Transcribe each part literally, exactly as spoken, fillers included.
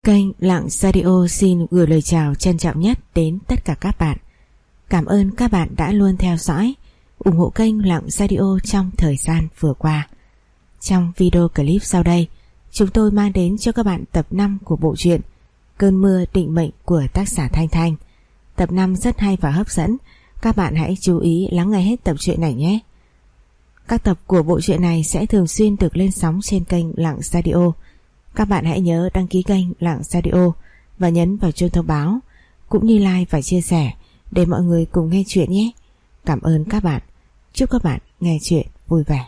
Kênh Lặng Radio xin gửi lời chào trân trọng nhất đến tất cả các bạn. Cảm ơn các bạn đã luôn theo dõi, ủng hộ kênh Lặng Radio trong thời gian vừa qua. Trong video clip sau đây, chúng tôi mang đến cho các bạn tập năm của bộ truyện Cơn mưa định mệnh của tác giả Thanh Thanh. Tập năm rất hay và hấp dẫn, các bạn hãy chú ý lắng nghe hết tập truyện này nhé. Các tập của bộ truyện này sẽ thường xuyên được lên sóng trên kênh Lặng Radio. Các bạn hãy nhớ đăng ký kênh Lặng Radio và nhấn vào chuông thông báo, cũng như like và chia sẻ để mọi người cùng nghe chuyện nhé. Cảm ơn các bạn. Chúc các bạn nghe chuyện vui vẻ.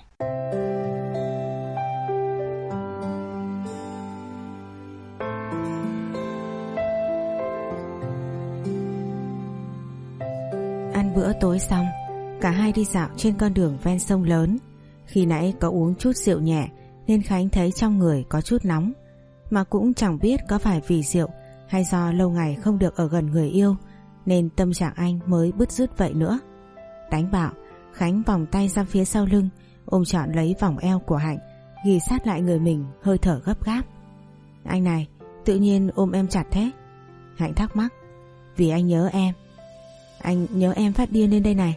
Ăn bữa tối xong, cả hai đi dạo trên con đường ven sông lớn. Khi nãy có uống chút rượu nhẹ nên Khánh thấy trong người có chút nóng, mà cũng chẳng biết có phải vì rượu hay do lâu ngày không được ở gần người yêu nên tâm trạng anh mới bứt rứt vậy nữa. Đánh bạo, Khánh vòng tay ra phía sau lưng, ôm trọn lấy vòng eo của Hạnh, ghì sát lại người mình, hơi thở gấp gáp. Anh này, tự nhiên ôm em chặt thế? Hạnh thắc mắc. Vì anh nhớ em. Anh nhớ em phát điên lên đây này.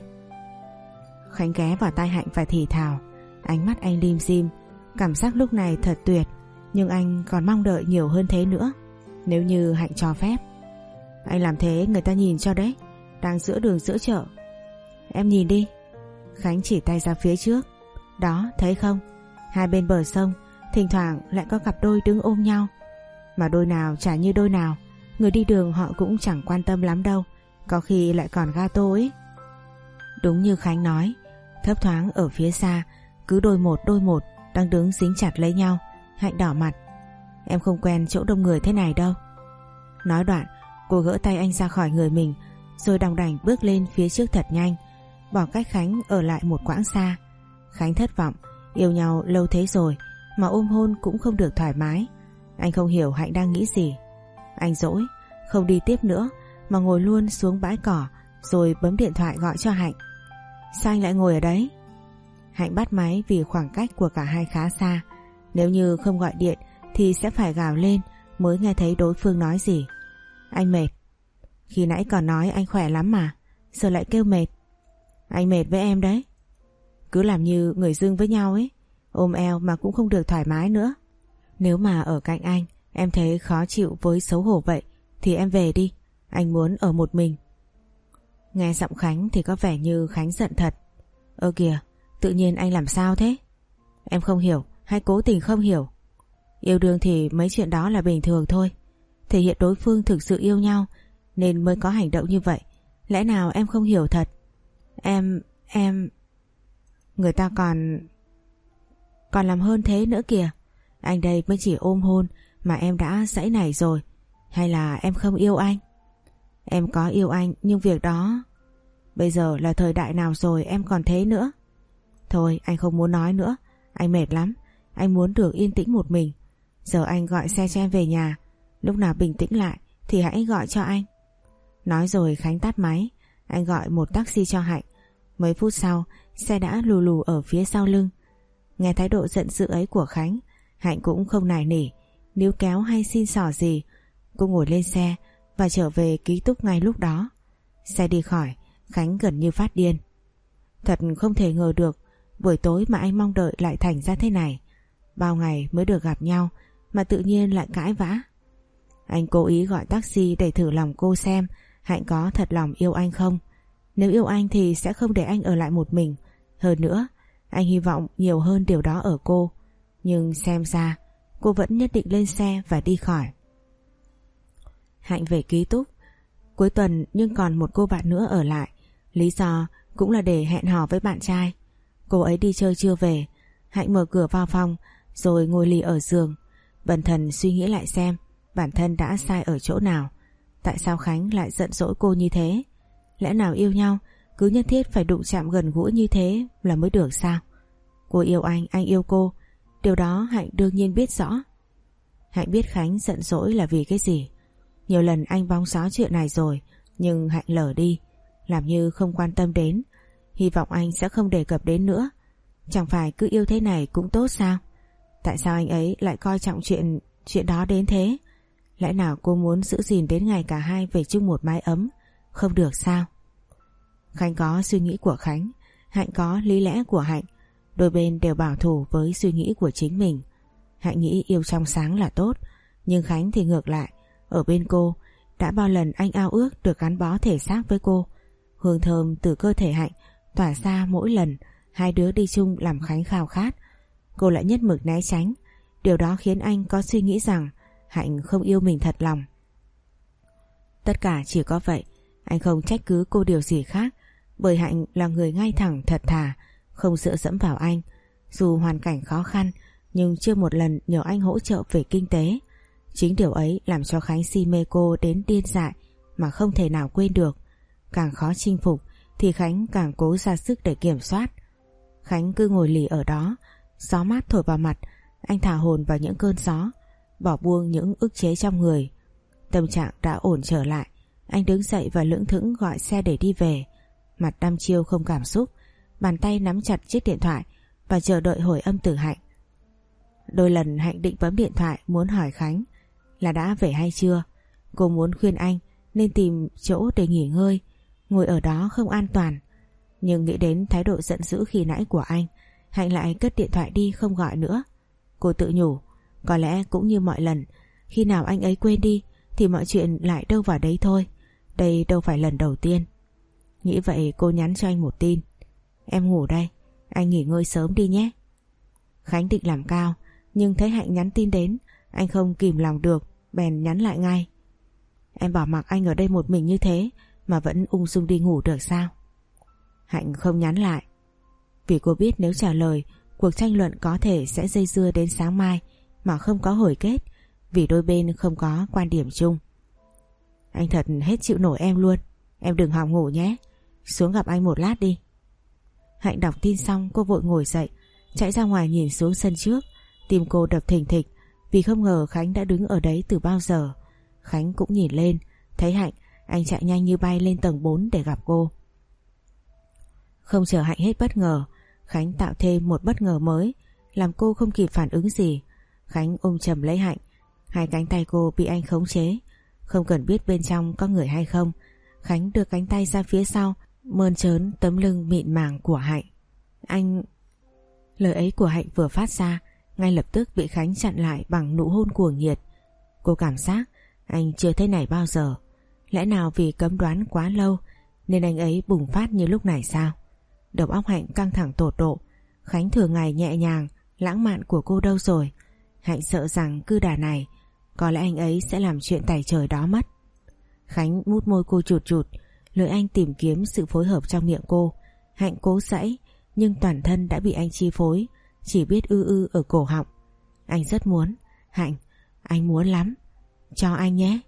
Khánh ghé vào tai Hạnh và thì thào. Ánh mắt anh lim dim, cảm giác lúc này thật tuyệt, nhưng anh còn mong đợi nhiều hơn thế nữa, nếu như Hạnh cho phép. Anh làm thế người ta nhìn cho đấy, đang giữa đường giữa chợ. Em nhìn đi. Khánh chỉ tay ra phía trước. Đó, thấy không? Hai bên bờ sông thỉnh thoảng lại có cặp đôi đứng ôm nhau, mà đôi nào chả như đôi nào. Người đi đường họ cũng chẳng quan tâm lắm đâu, có khi lại còn gato ấy. Đúng như Khánh nói, thấp thoáng ở phía xa cứ đôi một đôi một đang đứng dính chặt lấy nhau. Hạnh đỏ mặt. Em không quen chỗ đông người thế này đâu. Nói đoạn, cô gỡ tay anh ra khỏi người mình, rồi đòng đành bước lên phía trước thật nhanh, bỏ cách Khánh ở lại một quãng xa. Khánh thất vọng, yêu nhau lâu thế rồi mà ôm hôn cũng không được thoải mái. Anh không hiểu Hạnh đang nghĩ gì. Anh dỗi, không đi tiếp nữa mà ngồi luôn xuống bãi cỏ, rồi bấm điện thoại gọi cho Hạnh. Sao anh lại ngồi ở đấy? Hạnh bắt máy vì khoảng cách của cả hai khá xa. Nếu như không gọi điện thì sẽ phải gào lên mới nghe thấy đối phương nói gì. Anh mệt. Khi nãy còn nói anh khỏe lắm mà, giờ lại kêu mệt. Anh mệt với em đấy. Cứ làm như người dưng với nhau ấy, ôm eo mà cũng không được thoải mái nữa. Nếu mà ở cạnh anh em thấy khó chịu với xấu hổ vậy thì em về đi, anh muốn ở một mình. Nghe giọng Khánh thì có vẻ như Khánh giận thật. Ơ kìa, tự nhiên anh làm sao thế? Em không hiểu hay cố tình không hiểu? Yêu đương thì mấy chuyện đó là bình thường thôi, thể hiện đối phương thực sự yêu nhau nên mới có hành động như vậy. Lẽ nào em không hiểu thật? Em... em... Người ta còn... còn làm hơn thế nữa kìa. Anh đây mới chỉ ôm hôn mà em đã giãy nảy rồi. Hay là em không yêu anh? Em có yêu anh, nhưng việc đó... Bây giờ là thời đại nào rồi em còn thế nữa? Thôi anh không muốn nói nữa, anh mệt lắm. Anh muốn được yên tĩnh một mình. Giờ anh gọi xe cho em về nhà, lúc nào bình tĩnh lại thì hãy gọi cho anh. Nói rồi Khánh tắt máy. Anh gọi một taxi cho Hạnh. Mấy phút sau, xe đã lù lù ở phía sau lưng. Nghe thái độ giận dữ ấy của Khánh, Hạnh cũng không nài nỉ, níu kéo hay xin xỏ gì. Cô ngồi lên xe và trở về ký túc ngay lúc đó. Xe đi khỏi, Khánh gần như phát điên. Thật không thể ngờ được buổi tối mà anh mong đợi lại thành ra thế này. Bao ngày mới được gặp nhau mà tự nhiên lại cãi vã. Anh cố ý gọi taxi để thử lòng cô xem Hạnh có thật lòng yêu anh không. Nếu yêu anh thì sẽ không để anh ở lại một mình. Hơn nữa, anh hy vọng nhiều hơn điều đó ở cô. Nhưng xem ra cô vẫn nhất định lên xe và đi khỏi. Hạnh về ký túc cuối tuần, nhưng còn một cô bạn nữa ở lại. Lý do cũng là để hẹn hò với bạn trai. Cô ấy đi chơi chưa về. Hạnh mở cửa vào phòng rồi ngồi lì ở giường, bần thần suy nghĩ lại xem bản thân đã sai ở chỗ nào. Tại sao Khánh lại giận dỗi cô như thế? Lẽ nào yêu nhau cứ nhất thiết phải đụng chạm gần gũi như thế là mới được sao? Cô yêu anh, anh yêu cô, điều đó Hạnh đương nhiên biết rõ. Hạnh biết Khánh giận dỗi là vì cái gì. Nhiều lần anh bóng gió chuyện này rồi, nhưng Hạnh lờ đi, làm như không quan tâm đến. Hy vọng anh sẽ không đề cập đến nữa. Chẳng phải cứ yêu thế này cũng tốt sao? Tại sao anh ấy lại coi trọng chuyện chuyện đó đến thế? Lẽ nào cô muốn giữ gìn đến ngày cả hai về chung một mái ấm? Không được sao? Khánh có suy nghĩ của Khánh, Hạnh có lý lẽ của Hạnh. Đôi bên đều bảo thủ với suy nghĩ của chính mình. Hạnh nghĩ yêu trong sáng là tốt, nhưng Khánh thì ngược lại. Ở bên cô, đã bao lần anh ao ước được gắn bó thể xác với cô. Hương thơm từ cơ thể Hạnh tỏa ra mỗi lần hai đứa đi chung làm Khánh khao khát. Cô lại nhất mực né tránh. Điều đó khiến anh có suy nghĩ rằng Hạnh không yêu mình thật lòng. Tất cả chỉ có vậy. Anh không trách cứ cô điều gì khác, bởi Hạnh là người ngay thẳng thật thà, không dựa dẫm vào anh. Dù hoàn cảnh khó khăn, nhưng chưa một lần nhờ anh hỗ trợ về kinh tế. Chính điều ấy làm cho Khánh si mê cô đến điên dại mà không thể nào quên được. Càng khó chinh phục thì Khánh càng cố ra sức để kiểm soát. Khánh cứ ngồi lì ở đó, gió mát thổi vào mặt, anh thả hồn vào những cơn gió, bỏ buông những ức chế trong người. Tâm trạng đã ổn trở lại, anh đứng dậy và lững thững gọi xe để đi về. Mặt đăm chiêu không cảm xúc, bàn tay nắm chặt chiếc điện thoại và chờ đợi hồi âm từ Hạnh. Đôi lần Hạnh định bấm điện thoại muốn hỏi Khánh là đã về hay chưa. Cô muốn khuyên anh nên tìm chỗ để nghỉ ngơi, ngồi ở đó không an toàn. Nhưng nghĩ đến thái độ giận dữ khi nãy của anh, Hạnh lại cất điện thoại đi không gọi nữa. Cô tự nhủ, có lẽ cũng như mọi lần, khi nào anh ấy quên đi thì mọi chuyện lại đâu vào đấy thôi. Đây đâu phải lần đầu tiên. Nghĩ vậy cô nhắn cho anh một tin: em ngủ đây, anh nghỉ ngơi sớm đi nhé. Khánh định làm cao, nhưng thấy Hạnh nhắn tin đến, anh không kìm lòng được, bèn nhắn lại ngay: em bỏ mặc anh ở đây một mình như thế mà vẫn ung dung đi ngủ được sao? Hạnh không nhắn lại, vì cô biết nếu trả lời, cuộc tranh luận có thể sẽ dây dưa đến sáng mai mà không có hồi kết, vì đôi bên không có quan điểm chung. Anh thật hết chịu nổi em luôn, em đừng hòng ngủ nhé, xuống gặp anh một lát đi. Hạnh đọc tin xong cô vội ngồi dậy, chạy ra ngoài nhìn xuống sân trước. Tim cô đập thình thịch vì không ngờ Khánh đã đứng ở đấy từ bao giờ. Khánh cũng nhìn lên, thấy Hạnh, anh chạy nhanh như bay lên tầng bốn để gặp cô. Không chờ Hạnh hết bất ngờ, Khánh tạo thêm một bất ngờ mới, làm cô không kịp phản ứng gì. Khánh ôm chầm lấy Hạnh, hai cánh tay cô bị anh khống chế. Không cần biết bên trong có người hay không, Khánh đưa cánh tay ra phía sau, mơn trớn tấm lưng mịn màng của Hạnh. Anh... Lời ấy của Hạnh vừa phát ra, ngay lập tức bị Khánh chặn lại bằng nụ hôn cuồng nhiệt. Cô cảm giác anh chưa thấy này bao giờ. Lẽ nào vì cấm đoán quá lâu nên anh ấy bùng phát như lúc này sao? Đầu óc Hạnh căng thẳng tột độ. Khánh thường ngày nhẹ nhàng, lãng mạn của cô đâu rồi? Hạnh sợ rằng cứ đà này có lẽ anh ấy sẽ làm chuyện tày trời đó mất. Khánh mút môi cô chụt chụt, lời anh tìm kiếm sự phối hợp trong miệng cô. Hạnh cố giãy nhưng toàn thân đã bị anh chi phối, chỉ biết ư ư ở cổ họng. Anh rất muốn. Hạnh, anh muốn lắm, cho anh nhé.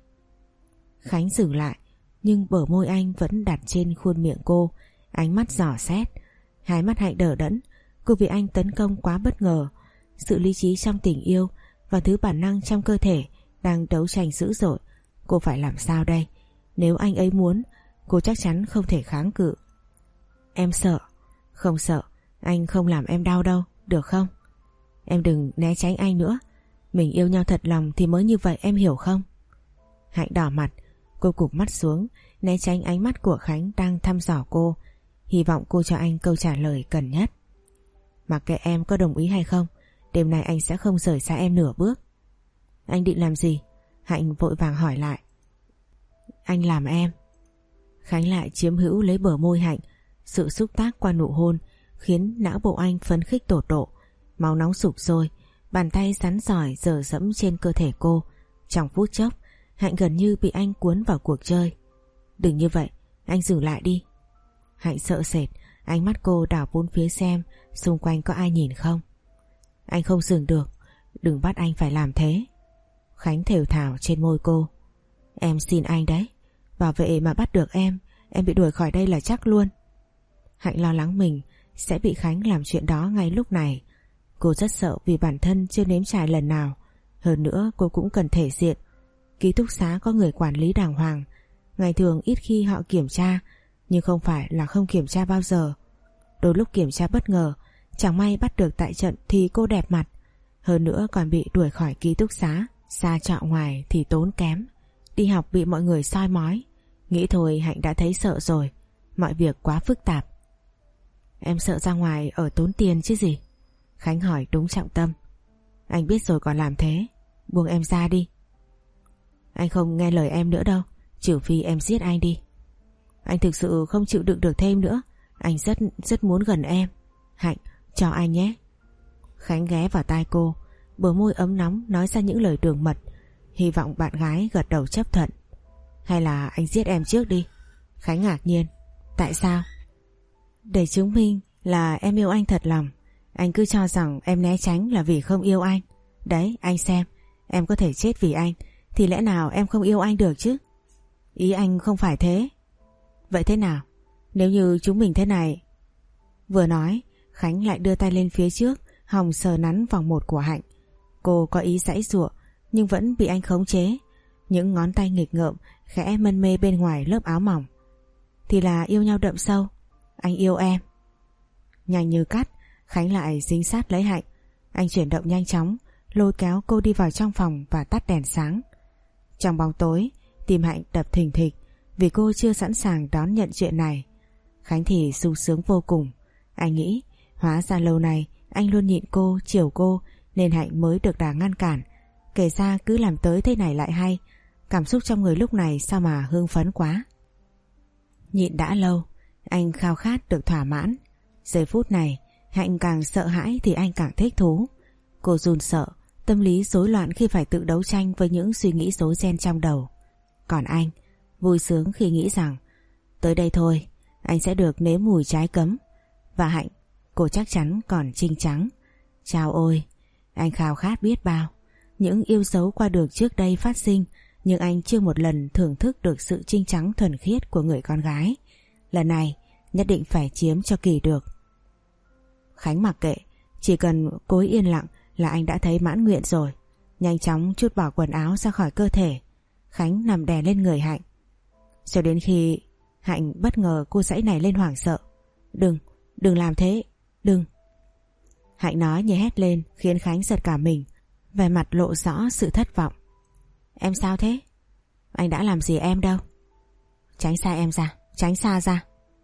Khánh dừng lại, nhưng bờ môi anh vẫn đặt trên khuôn miệng cô, ánh mắt dò xét. Hai mắt Hạnh đờ đẫn, cô bị anh tấn công quá bất ngờ. Sự lý trí trong tình yêu và thứ bản năng trong cơ thể đang đấu tranh dữ dội. Cô phải làm sao đây? Nếu anh ấy muốn, cô chắc chắn không thể kháng cự. Em sợ. Không sợ, anh không làm em đau đâu, được không? Em đừng né tránh anh nữa. Mình yêu nhau thật lòng thì mới như vậy, em hiểu không? Hạnh đỏ mặt, cô cụp mắt xuống, né tránh ánh mắt của Khánh đang thăm dò cô, hy vọng cô cho anh câu trả lời cần nhất. Mặc kệ em có đồng ý hay không, đêm nay anh sẽ không rời xa em nửa bước. Anh định làm gì? Hạnh vội vàng hỏi lại. Anh làm em. Khánh lại chiếm hữu lấy bờ môi Hạnh. Sự xúc tác qua nụ hôn khiến não bộ anh phấn khích tột độ, máu nóng sục sôi, bàn tay rắn giỏi dở dẫm trên cơ thể cô. Trong phút chốc, Hạnh gần như bị anh cuốn vào cuộc chơi. Đừng như vậy, anh dừng lại đi. Hạnh sợ sệt, ánh mắt cô đảo bốn phía xem xung quanh có ai nhìn không. Anh không dừng được, đừng bắt anh phải làm thế. Khánh thều thào trên môi cô. Em xin anh đấy, bảo vệ mà bắt được em, em bị đuổi khỏi đây là chắc luôn. Hạnh lo lắng mình sẽ bị Khánh làm chuyện đó ngay lúc này. Cô rất sợ vì bản thân chưa nếm trải lần nào. Hơn nữa cô cũng cần thể diện. Ký túc xá có người quản lý đàng hoàng, ngày thường ít khi họ kiểm tra, nhưng không phải là không kiểm tra bao giờ. Đôi lúc kiểm tra bất ngờ, chẳng may bắt được tại trận thì cô đẹp mặt, hơn nữa còn bị đuổi khỏi ký túc xá. Xa trọ ngoài thì tốn kém, đi học bị mọi người soi mói. Nghĩ thôi Hạnh đã thấy sợ rồi, mọi việc quá phức tạp. Em sợ ra ngoài ở tốn tiền chứ gì? Khánh hỏi đúng trọng tâm. Anh biết rồi còn làm thế, buông em ra đi. Anh không nghe lời em nữa đâu, trừ phi em giết anh đi. Anh thực sự không chịu đựng được thêm nữa, anh rất rất muốn gần em. Hạnh, cho anh nhé. Khánh ghé vào tai cô, bờ môi ấm nóng nói ra những lời đường mật, hy vọng bạn gái gật đầu chấp thuận. Hay là anh giết em trước đi? Khánh ngạc nhiên. Tại sao? Để chứng minh là em yêu anh thật lòng. Anh cứ cho rằng em né tránh là vì không yêu anh. Đấy, anh xem, em có thể chết vì anh, thì lẽ nào em không yêu anh được chứ? Ý anh không phải thế. Vậy thế nào? Nếu như chúng mình thế này... Vừa nói, Khánh lại đưa tay lên phía trước, hòng sờ nắn vòng một của Hạnh. Cô có ý giãy giụa nhưng vẫn bị anh khống chế. Những ngón tay nghịch ngợm khẽ mân mê bên ngoài lớp áo mỏng. Thì là yêu nhau đậm sâu. Anh yêu em. Nhanh như cắt, Khánh lại dính sát lấy Hạnh. Anh chuyển động nhanh chóng, lôi kéo cô đi vào trong phòng và tắt đèn sáng. Trong bóng tối, tim Hạnh đập thình thịch vì cô chưa sẵn sàng đón nhận chuyện này. Khánh thì sung sướng vô cùng. Anh nghĩ hóa ra lâu nay anh luôn nhịn cô, chiều cô nên Hạnh mới được đà ngăn cản. Kể ra cứ làm tới thế này lại hay. Cảm xúc trong người lúc này sao mà hưng phấn quá. Nhịn đã lâu, anh khao khát được thỏa mãn. Giây phút này Hạnh càng sợ hãi thì anh càng thích thú. Cô run sợ, tâm lý rối loạn khi phải tự đấu tranh với những suy nghĩ rối ren trong đầu. Còn anh vui sướng khi nghĩ rằng tới đây thôi anh sẽ được nếm mùi trái cấm. Và Hạnh, cô chắc chắn còn trinh trắng. Chao ôi, anh khao khát biết bao. Những yêu dấu qua được trước đây phát sinh, nhưng anh chưa một lần thưởng thức được sự trinh trắng thuần khiết của người con gái. Lần này nhất định phải chiếm cho kỳ được. Khánh mặc kệ, chỉ cần cố yên lặng là anh đã thấy mãn nguyện rồi. Nhanh chóng trút bỏ quần áo ra khỏi cơ thể. Khánh nằm đè lên người Hạnh. Cho đến khi Hạnh bất ngờ cô giãy nảy lên hoảng sợ. Đừng, đừng làm thế, đừng. Hạnh nói như hét lên khiến Khánh giật cả mình, vẻ mặt lộ rõ sự thất vọng. Em sao thế? Anh đã làm gì em đâu. Tránh xa em ra, tránh xa ra.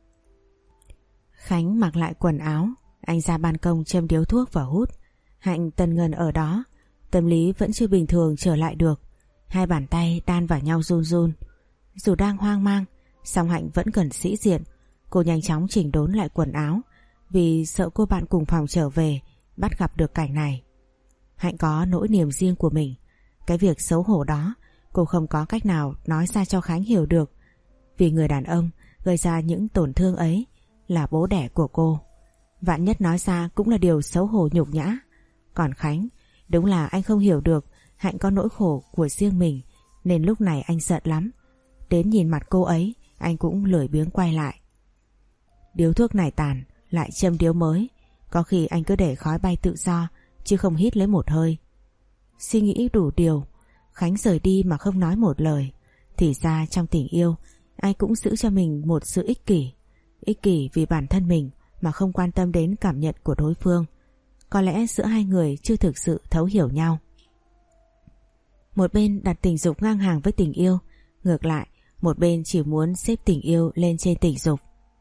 Khánh mặc lại quần áo, anh ra ban công châm điếu thuốc và hút. Hạnh tần ngần ở đó, tâm lý vẫn chưa bình thường trở lại được. Hai bàn tay đan vào nhau run run. Dù đang hoang mang, song Hạnh vẫn cần sĩ diện. Cô nhanh chóng chỉnh đốn lại quần áo vì sợ cô bạn cùng phòng trở về bắt gặp được cảnh này. Hạnh có nỗi niềm riêng của mình. Cái việc xấu hổ đó cô không có cách nào nói ra cho Khánh hiểu được. Vì người đàn ông gây ra những tổn thương ấy là bố đẻ của cô. Vạn nhất nói ra cũng là điều xấu hổ nhục nhã. Còn Khánh, đúng là anh không hiểu được Hạnh có nỗi khổ của riêng mình, nên lúc này anh giận lắm. Đến nhìn mặt cô ấy anh cũng lười biếng quay lại. Điếu thuốc này tàn, lại châm điếu mới. Có khi anh cứ để khói bay tự do, chứ không hít lấy một hơi. Suy nghĩ đủ điều, Khánh rời đi mà không nói một lời. Thì ra trong tình yêu, ai cũng giữ cho mình một sự ích kỷ. Ích kỷ vì bản thân mình mà không quan tâm đến cảm nhận của đối phương. Có lẽ giữa hai người chưa thực sự thấu hiểu nhau. Một bên đặt tình dục ngang hàng với tình yêu, ngược lại một bên chỉ muốn xếp tình yêu lên trên tình dục.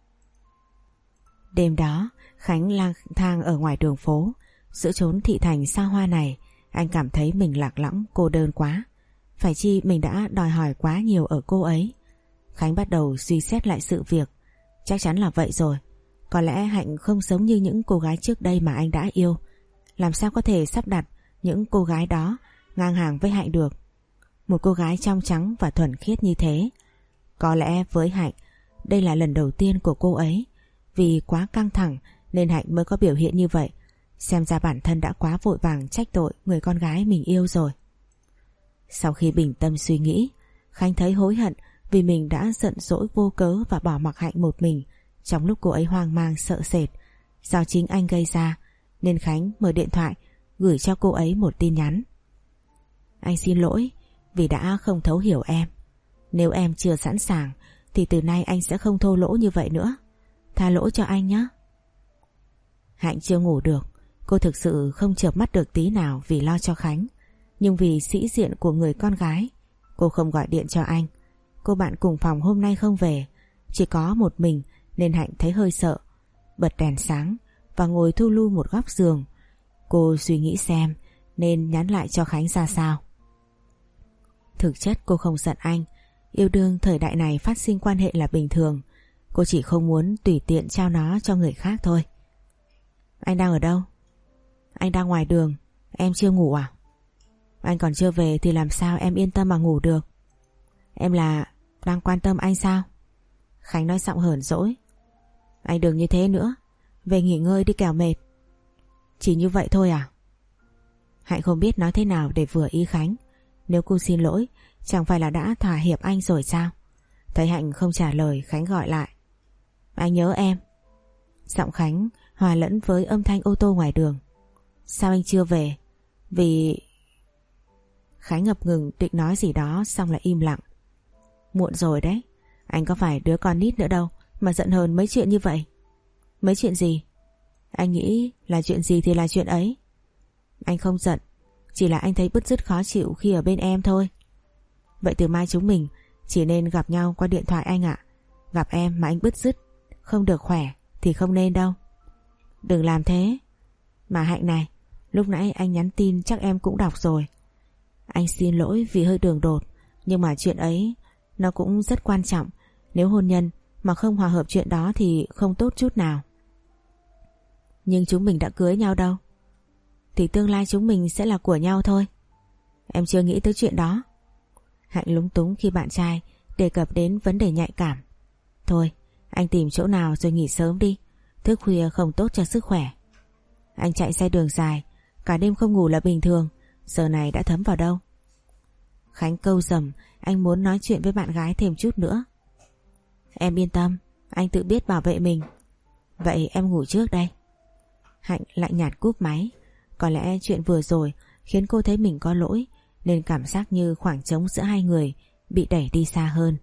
Đêm đó Khánh lang thang ở ngoài đường phố. Giữa chốn thị thành xa hoa này, anh cảm thấy mình lạc lõng cô đơn quá. Phải chi mình đã đòi hỏi quá nhiều ở cô ấy. Khánh bắt đầu suy xét lại sự việc. Chắc chắn là vậy rồi. Có lẽ Hạnh không giống như những cô gái trước đây mà anh đã yêu. Làm sao có thể sắp đặt những cô gái đó ngang hàng với Hạnh được. Một cô gái trong trắng và thuần khiết như thế. Có lẽ với Hạnh, đây là lần đầu tiên của cô ấy. Vì quá căng thẳng nên Hạnh mới có biểu hiện như vậy. Xem ra bản thân đã quá vội vàng trách tội người con gái mình yêu rồi. Sau khi bình tâm suy nghĩ, Khánh thấy hối hận vì mình đã giận dỗi vô cớ và bỏ mặc Hạnh một mình trong lúc cô ấy hoang mang sợ sệt. Do chính anh gây ra nên Khánh mở điện thoại gửi cho cô ấy một tin nhắn. Anh xin lỗi vì đã không thấu hiểu em. Nếu em chưa sẵn sàng thì từ nay anh sẽ không thô lỗ như vậy nữa. Tha lỗi cho anh nhé. Hạnh chưa ngủ được. Cô thực sự không chợp mắt được tí nào vì lo cho Khánh. Nhưng vì sĩ diện của người con gái, cô không gọi điện cho anh. Cô bạn cùng phòng hôm nay không về, chỉ có một mình nên Hạnh thấy hơi sợ. Bật đèn sáng và ngồi thu lu một góc giường. Cô suy nghĩ xem nên nhắn lại cho Khánh ra sao. Thực chất cô không giận anh. Yêu đương thời đại này phát sinh quan hệ là bình thường. Cô chỉ không muốn tùy tiện trao nó cho người khác thôi. Anh đang ở đâu? Anh đang ngoài đường. Em chưa ngủ à? Anh còn chưa về thì làm sao em yên tâm mà ngủ được? Em là đang quan tâm anh sao? Khánh nói giọng hờn dỗi. Anh đừng như thế nữa. Về nghỉ ngơi đi kẻo mệt. Chỉ như vậy thôi à? Hạnh không biết nói thế nào để vừa ý Khánh. Nếu cô xin lỗi chẳng phải là đã thỏa hiệp anh rồi sao? Thấy Hạnh không trả lời, Khánh gọi lại. Anh nhớ em. Giọng Khánh hòa lẫn với âm thanh ô tô ngoài đường. Sao anh chưa về? Vì... Khánh ngập ngừng định nói gì đó xong lại im lặng. Muộn rồi đấy. Anh có phải đứa con nít nữa đâu mà giận hờn mấy chuyện như vậy. Mấy chuyện gì? Anh nghĩ là chuyện gì thì là chuyện ấy. Anh không giận, chỉ là anh thấy bứt rứt khó chịu khi ở bên em thôi. Vậy từ mai chúng mình chỉ nên gặp nhau qua điện thoại anh ạ. Gặp em mà anh bứt rứt, không được khỏe thì không nên đâu. Đừng làm thế. Mà Hạnh này, lúc nãy anh nhắn tin chắc em cũng đọc rồi. Anh xin lỗi vì hơi đường đột, nhưng mà chuyện ấy nó cũng rất quan trọng. Nếu hôn nhân mà không hòa hợp chuyện đó thì không tốt chút nào. Nhưng chúng mình đã cưới nhau đâu. Thì tương lai chúng mình sẽ là của nhau thôi. Em chưa nghĩ tới chuyện đó. Hạnh lúng túng khi bạn trai đề cập đến vấn đề nhạy cảm. Thôi, anh tìm chỗ nào rồi nghỉ sớm đi. Thức khuya không tốt cho sức khỏe. Anh chạy xe đường dài, cả đêm không ngủ là bình thường. Giờ này đã thấm vào đâu. Khánh câu dầm, anh muốn nói chuyện với bạn gái thêm chút nữa. Em yên tâm, anh tự biết bảo vệ mình. Vậy em ngủ trước đây. Hạnh lạnh nhạt cúp máy. Có lẽ chuyện vừa rồi khiến cô thấy mình có lỗi, nên cảm giác như khoảng trống giữa hai người bị đẩy đi xa hơn.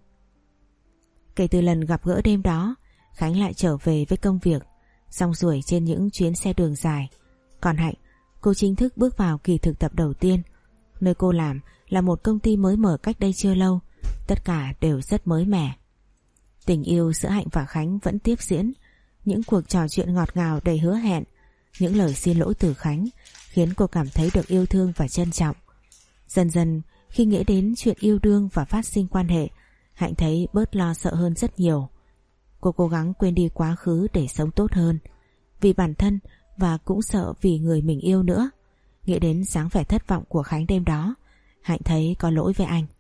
Kể từ lần gặp gỡ đêm đó, Khánh lại trở về với công việc, rong ruổi trên những chuyến xe đường dài. Còn Hạnh, cô chính thức bước vào kỳ thực tập đầu tiên. Nơi cô làm là một công ty mới mở cách đây chưa lâu. Tất cả đều rất mới mẻ. Tình yêu giữa Hạnh và Khánh vẫn tiếp diễn. Những cuộc trò chuyện ngọt ngào đầy hứa hẹn, những lời xin lỗi từ Khánh khiến cô cảm thấy được yêu thương và trân trọng. Dần dần khi nghĩ đến chuyện yêu đương và phát sinh quan hệ, Hạnh thấy bớt lo sợ hơn rất nhiều. Cô cố gắng quên đi quá khứ để sống tốt hơn, vì bản thân và cũng sợ vì người mình yêu nữa. Nghĩ đến dáng vẻ thất vọng của Khánh đêm đó, Hạnh thấy có lỗi với anh.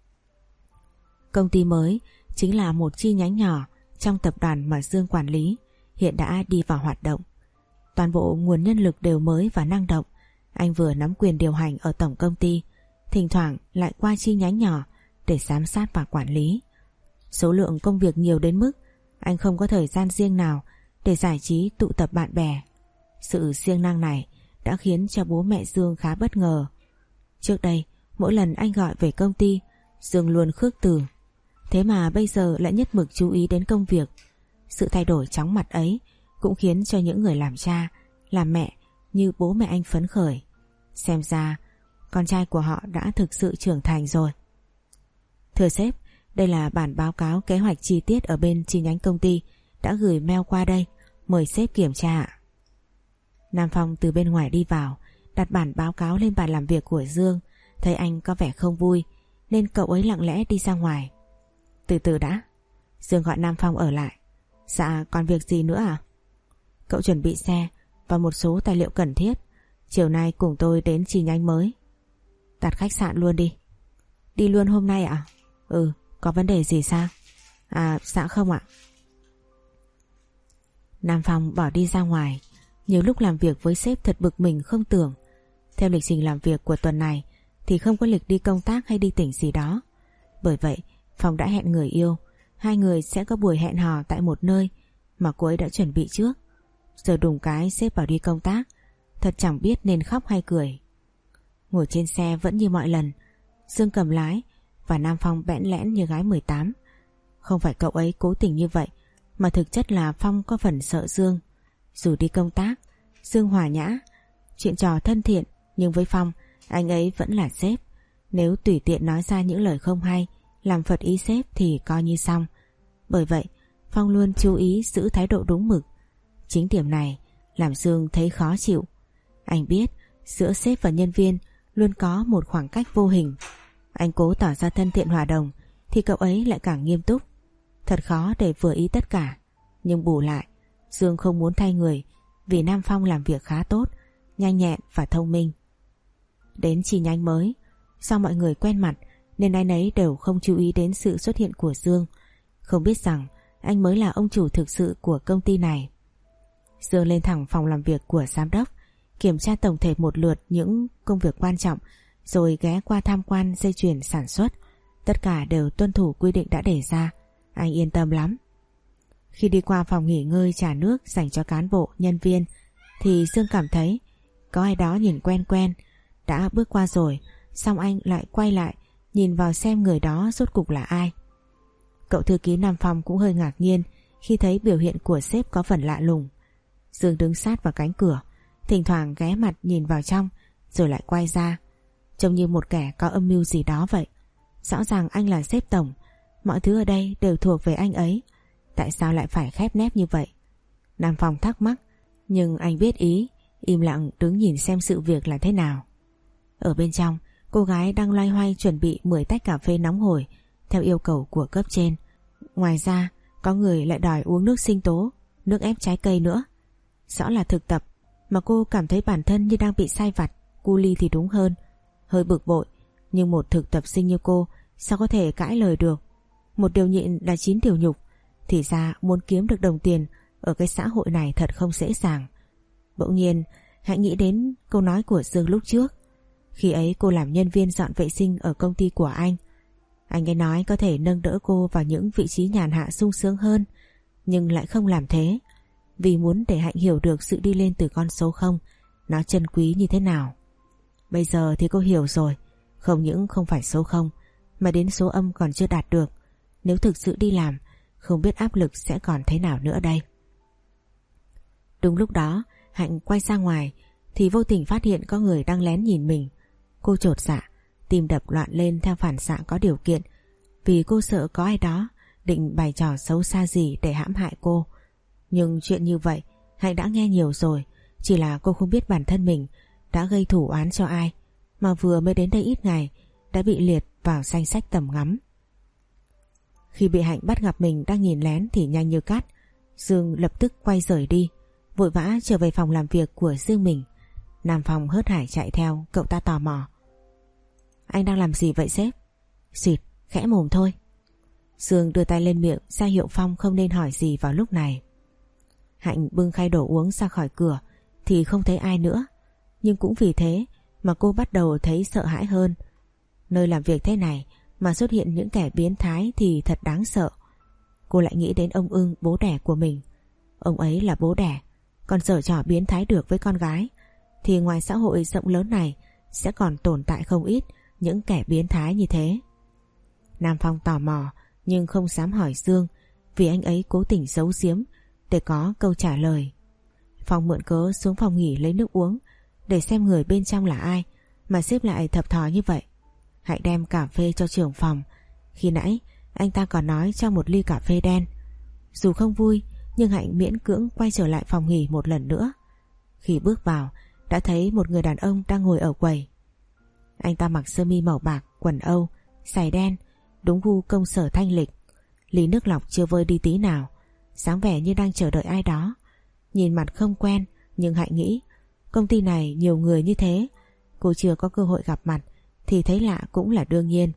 Công ty mới chính là một chi nhánh nhỏ trong tập đoàn mà Dương quản lý, hiện đã đi vào hoạt động. Toàn bộ nguồn nhân lực đều mới và năng động. Anh vừa nắm quyền điều hành ở tổng công ty, thỉnh thoảng lại qua chi nhánh nhỏ để giám sát và quản lý. Số lượng công việc nhiều đến mức anh không có thời gian riêng nào để giải trí tụ tập bạn bè. Sự siêng năng này đã khiến cho bố mẹ Dương khá bất ngờ. Trước đây, mỗi lần anh gọi về công ty, Dương luôn khước từ. Thế mà bây giờ lại nhất mực chú ý đến công việc. Sự thay đổi chóng mặt ấy cũng khiến cho những người làm cha, làm mẹ như bố mẹ anh phấn khởi. Xem ra con trai của họ đã thực sự trưởng thành rồi. Thưa sếp, đây là bản báo cáo kế hoạch chi tiết ở bên chi nhánh công ty đã gửi mail qua đây, mời sếp kiểm tra ạ. Nam Phong từ bên ngoài đi vào, đặt bản báo cáo lên bàn làm việc của Dương. Thấy anh có vẻ không vui nên cậu ấy lặng lẽ đi ra ngoài. Từ từ đã. Dương gọi Nam Phong ở lại. Dạ, còn việc gì nữa à? Cậu chuẩn bị xe và một số tài liệu cần thiết. Chiều nay cùng tôi đến chi nhánh mới. Đặt khách sạn luôn đi. Đi luôn hôm nay ạ? Ừ, có vấn đề gì sao? À, dạ không ạ. Nam Phong bỏ đi ra ngoài. Nhiều lúc làm việc với sếp thật bực mình không tưởng. Theo lịch trình làm việc của tuần này thì không có lịch đi công tác hay đi tỉnh gì đó. Bởi vậy Phong đã hẹn người yêu, hai người sẽ có buổi hẹn hò tại một nơi mà cô ấy đã chuẩn bị trước. Giờ đùng cái sếp bảo đi công tác, thật chẳng biết nên khóc hay cười. Ngồi trên xe vẫn như mọi lần, Dương cầm lái và Nam Phong bẽn lẽn như gái mười tám. Không phải cậu ấy cố tình như vậy, mà thực chất là Phong có phần sợ Dương. Dù đi công tác, Dương hòa nhã, chuyện trò thân thiện, nhưng với Phong, Anh ấy vẫn là sếp. Nếu tùy tiện nói ra những lời không hay, làm phật ý sếp thì coi như xong. Bởi vậy Phong luôn chú ý giữ thái độ đúng mực. Chính điểm này làm Dương thấy khó chịu. Anh biết giữa sếp và nhân viên luôn có một khoảng cách vô hình. Anh cố tỏ ra thân thiện hòa đồng thì cậu ấy lại càng nghiêm túc. Thật khó để vừa ý tất cả. Nhưng bù lại Dương không muốn thay người, vì Nam Phong làm việc khá tốt, nhanh nhẹn và thông minh. Đến chi nhánh mới, do mọi người quen mặt nên ai nấy đều không chú ý đến sự xuất hiện của Dương, không biết rằng anh mới là ông chủ thực sự của công ty này. Dương lên thẳng phòng làm việc của giám đốc, kiểm tra tổng thể một lượt những công việc quan trọng, rồi ghé qua tham quan dây chuyền sản xuất. Tất cả đều tuân thủ quy định đã đề ra. Anh yên tâm lắm. Khi đi qua phòng nghỉ ngơi trà nước dành cho cán bộ, nhân viên, thì Dương cảm thấy có ai đó nhìn quen quen. Đã bước qua rồi, xong anh lại quay lại nhìn vào xem người đó rốt cục là ai. Cậu thư ký Nam Phong cũng hơi ngạc nhiên khi thấy biểu hiện của sếp có phần lạ lùng. Dương đứng sát vào cánh cửa, thỉnh thoảng ghé mặt nhìn vào trong rồi lại quay ra, trông như một kẻ có âm mưu gì đó vậy. Rõ ràng anh là sếp tổng, mọi thứ ở đây đều thuộc về anh ấy, tại sao lại phải khép nép như vậy? Nam Phong thắc mắc, nhưng anh biết ý, im lặng đứng nhìn xem sự việc là thế nào. Ở bên trong, cô gái đang loay hoay chuẩn bị mười tách cà phê nóng hổi theo yêu cầu của cấp trên. Ngoài ra có người lại đòi uống nước sinh tố, nước ép trái cây nữa. Rõ là thực tập mà cô cảm thấy bản thân như đang bị sai vặt, cu ly thì đúng hơn. Hơi bực bội, nhưng một thực tập sinh như cô sao có thể cãi lời được. Một điều nhịn là chín điều nhục. Thì ra muốn kiếm được đồng tiền ở cái xã hội này thật không dễ dàng. Bỗng nhiên hãy nghĩ đến câu nói của Dương lúc trước. Khi ấy cô làm nhân viên dọn vệ sinh ở công ty của anh. Anh ấy nói có thể nâng đỡ cô vào những vị trí nhàn hạ sung sướng hơn, nhưng lại không làm thế, vì muốn để Hạnh hiểu được sự đi lên từ con số không nó chân quý như thế nào. Bây giờ thì cô hiểu rồi, không những không phải số không mà đến số âm còn chưa đạt được. Nếu thực sự đi làm, không biết áp lực sẽ còn thế nào nữa đây. Đúng lúc đó Hạnh quay ra ngoài thì vô tình phát hiện có người đang lén nhìn mình. Cô chột dạ, tim đập loạn lên theo phản xạ có điều kiện, vì cô sợ có ai đó định bày trò xấu xa gì để hãm hại cô. Nhưng chuyện như vậy Hạnh đã nghe nhiều rồi, chỉ là cô không biết bản thân mình đã gây thủ oán cho ai, mà vừa mới đến đây ít ngày đã bị liệt vào danh sách tầm ngắm. Khi bị Hạnh bắt gặp mình đang nhìn lén thì nhanh như cắt, Dương lập tức quay rời đi, vội vã trở về phòng làm việc của riêng mình. Nam Phong hớt hải chạy theo, cậu ta tò mò. Anh đang làm gì vậy sếp? Xịt, khẽ mồm thôi. Dương đưa tay lên miệng ra hiệu Phong không nên hỏi gì vào lúc này. Hạnh bưng khay đổ uống ra khỏi cửa thì không thấy ai nữa, nhưng cũng vì thế mà cô bắt đầu thấy sợ hãi hơn. Nơi làm việc thế này mà xuất hiện những kẻ biến thái thì thật đáng sợ. Cô lại nghĩ đến ông Ưng, bố đẻ của mình. Ông ấy là bố đẻ, còn giở trò biến thái được với con gái, thì ngoài xã hội rộng lớn này sẽ còn tồn tại không ít những kẻ biến thái như thế. Nam Phong tò mò nhưng không dám hỏi Dương, vì anh ấy cố tình giấu giếm để có câu trả lời. Phong mượn cớ xuống phòng nghỉ lấy nước uống để xem người bên trong là ai mà sếp lại thập thò như vậy. Hạnh đem cà phê cho trưởng phòng. Khi nãy anh ta còn nói cho một ly cà phê đen. Dù không vui nhưng Hạnh miễn cưỡng quay trở lại phòng nghỉ một lần nữa. Khi bước vào đã thấy một người đàn ông đang ngồi ở quầy. Anh ta mặc sơ mi màu bạc, quần Âu, giày đen, đúng gu công sở thanh lịch. Ly nước lọc chưa vơi đi tí nào, dáng vẻ như đang chờ đợi ai đó. Nhìn mặt không quen, nhưng Hạnh nghĩ công ty này nhiều người như thế, cô chưa có cơ hội gặp mặt thì thấy lạ cũng là đương nhiên.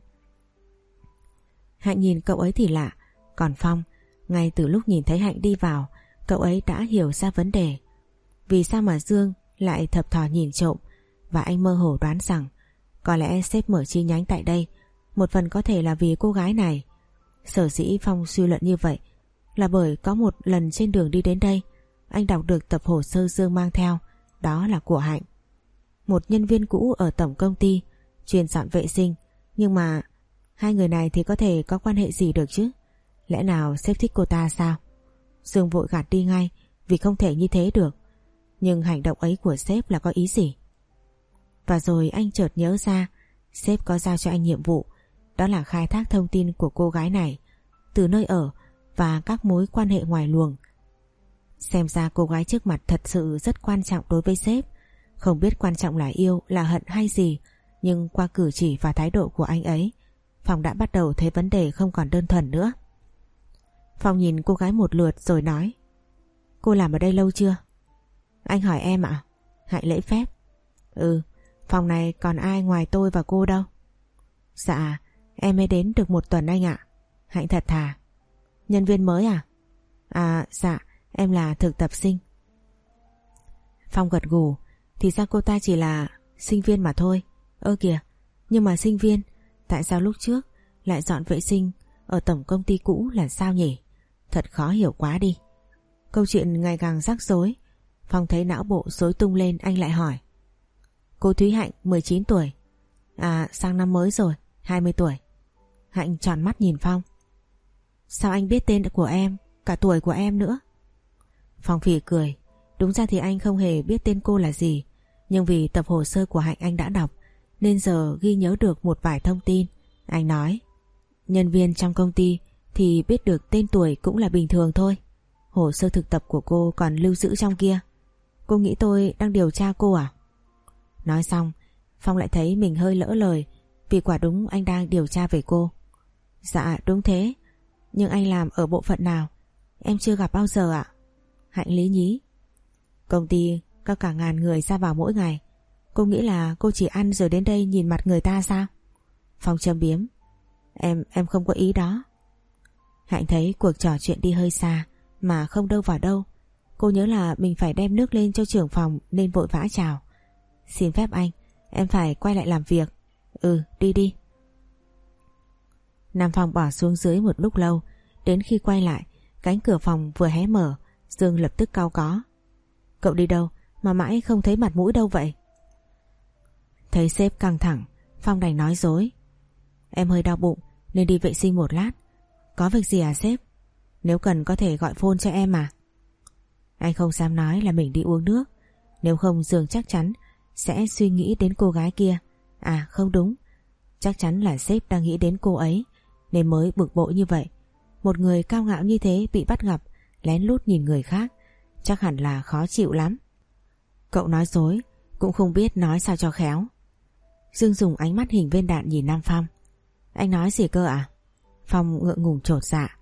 Hạnh nhìn cậu ấy thì lạ, còn Phong ngay từ lúc nhìn thấy Hạnh đi vào, cậu ấy đã hiểu ra vấn đề. Vì sao mà Dương lại thập thò nhìn trộm, và anh mơ hồ đoán rằng có lẽ sếp mở chi nhánh tại đây một phần có thể là vì cô gái này. Sở dĩ Phong suy luận như vậy là bởi có một lần trên đường đi đến đây, anh đọc được tập hồ sơ Dương mang theo, đó là của Hạnh, một nhân viên cũ ở tổng công ty chuyên dọn vệ sinh. Nhưng mà hai người này thì có thể có quan hệ gì được chứ? Lẽ nào sếp thích cô ta sao? Dương vội gạt đi ngay, vì không thể như thế được. Nhưng hành động ấy của sếp là có ý gì? Và rồi anh chợt nhớ ra sếp có giao cho anh nhiệm vụ, đó là khai thác thông tin của cô gái này từ nơi ở và các mối quan hệ ngoài luồng. Xem ra cô gái trước mặt thật sự rất quan trọng đối với sếp. Không biết quan trọng là yêu, là hận hay gì, nhưng qua cử chỉ và thái độ của anh ấy, Phong đã bắt đầu thấy vấn đề không còn đơn thuần nữa. Phong nhìn cô gái một lượt rồi nói: Cô làm ở đây lâu chưa? Anh hỏi em ạ. Hạnh lễ phép. Ừ, phòng này còn ai ngoài tôi và cô đâu. Dạ, em mới đến được một tuần anh ạ. Hạnh thật thà. Nhân viên mới à? À dạ, em là thực tập sinh. Phong gật gù. Thì ra cô ta chỉ là sinh viên mà thôi. Ơ kìa, nhưng mà sinh viên, tại sao lúc trước lại dọn vệ sinh ở tổng công ty cũ là sao nhỉ? Thật khó hiểu quá đi. Câu chuyện ngày càng rắc rối. Phong thấy não bộ rối tung lên, anh lại hỏi: Cô Thúy Hạnh mười chín tuổi. À, sang năm mới rồi, hai mươi tuổi. Hạnh tròn mắt nhìn Phong. Sao anh biết tên của em, cả tuổi của em nữa? Phong phì cười. Đúng ra thì anh không hề biết tên cô là gì, nhưng vì tập hồ sơ của Hạnh anh đã đọc nên giờ ghi nhớ được một vài thông tin. Anh nói: Nhân viên trong công ty thì biết được tên tuổi cũng là bình thường thôi. Hồ sơ thực tập của cô còn lưu giữ trong kia. Cô nghĩ tôi đang điều tra cô à? Nói xong, Phong lại thấy mình hơi lỡ lời, vì quả đúng anh đang điều tra về cô. Dạ đúng thế, nhưng anh làm ở bộ phận nào? Em chưa gặp bao giờ ạ. Hạnh lý nhí. Công ty có cả ngàn người ra vào mỗi ngày. Cô nghĩ là cô chỉ ăn rồi đến đây nhìn mặt người ta sao? Phong châm biếm. Em, em không có ý đó. Hạnh thấy cuộc trò chuyện đi hơi xa mà không đâu vào đâu. Cô nhớ là mình phải đem nước lên cho trưởng phòng nên vội vã chào. Xin phép anh, em phải quay lại làm việc. Ừ, đi đi. Nam Phong bỏ xuống dưới một lúc lâu. Đến khi quay lại, cánh cửa phòng vừa hé mở, Dương lập tức cau có. Cậu đi đâu mà mãi không thấy mặt mũi đâu vậy? Thấy sếp căng thẳng, Phong đành nói dối. Em hơi đau bụng nên đi vệ sinh một lát. Có việc gì à sếp? Nếu cần có thể gọi phone cho em mà. Anh không dám nói là mình đi uống nước, nếu không Dương chắc chắn sẽ suy nghĩ đến cô gái kia. À không đúng, chắc chắn là sếp đang nghĩ đến cô ấy nên mới bực bội như vậy. Một người cao ngạo như thế bị bắt gặp lén lút nhìn người khác, chắc hẳn là khó chịu lắm. Cậu nói dối cũng không biết nói sao cho khéo. Dương dùng ánh mắt hình viên đạn nhìn Nam Phong. Anh nói gì cơ ạ? À? Phong ngượng ngùng chột dạ.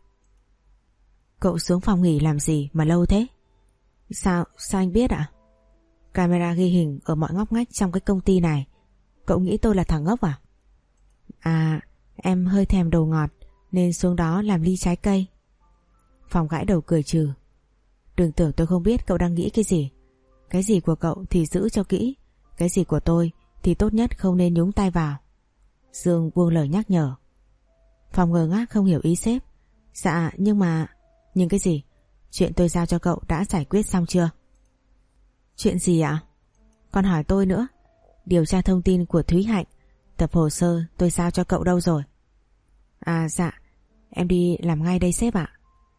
Cậu xuống phòng nghỉ làm gì mà lâu thế? Sao, sao anh biết ạ? À? Camera ghi hình ở mọi ngóc ngách trong cái công ty này. Cậu nghĩ tôi là thằng ngốc à? À, em hơi thèm đồ ngọt nên xuống đó làm ly trái cây. Phong gãi đầu cười trừ. Đừng tưởng tôi không biết cậu đang nghĩ cái gì. Cái gì của cậu thì giữ cho kỹ, cái gì của tôi thì tốt nhất không nên nhúng tay vào. Dương buông lời nhắc nhở. Phong ngơ ngác không hiểu ý sếp. Dạ nhưng mà... Nhưng cái gì? Chuyện tôi giao cho cậu đã giải quyết xong chưa? Chuyện gì ạ? Còn hỏi tôi nữa. Điều tra thông tin của Thúy Hạnh. Tập hồ sơ tôi giao cho cậu đâu rồi? À dạ, em đi làm ngay đây sếp ạ.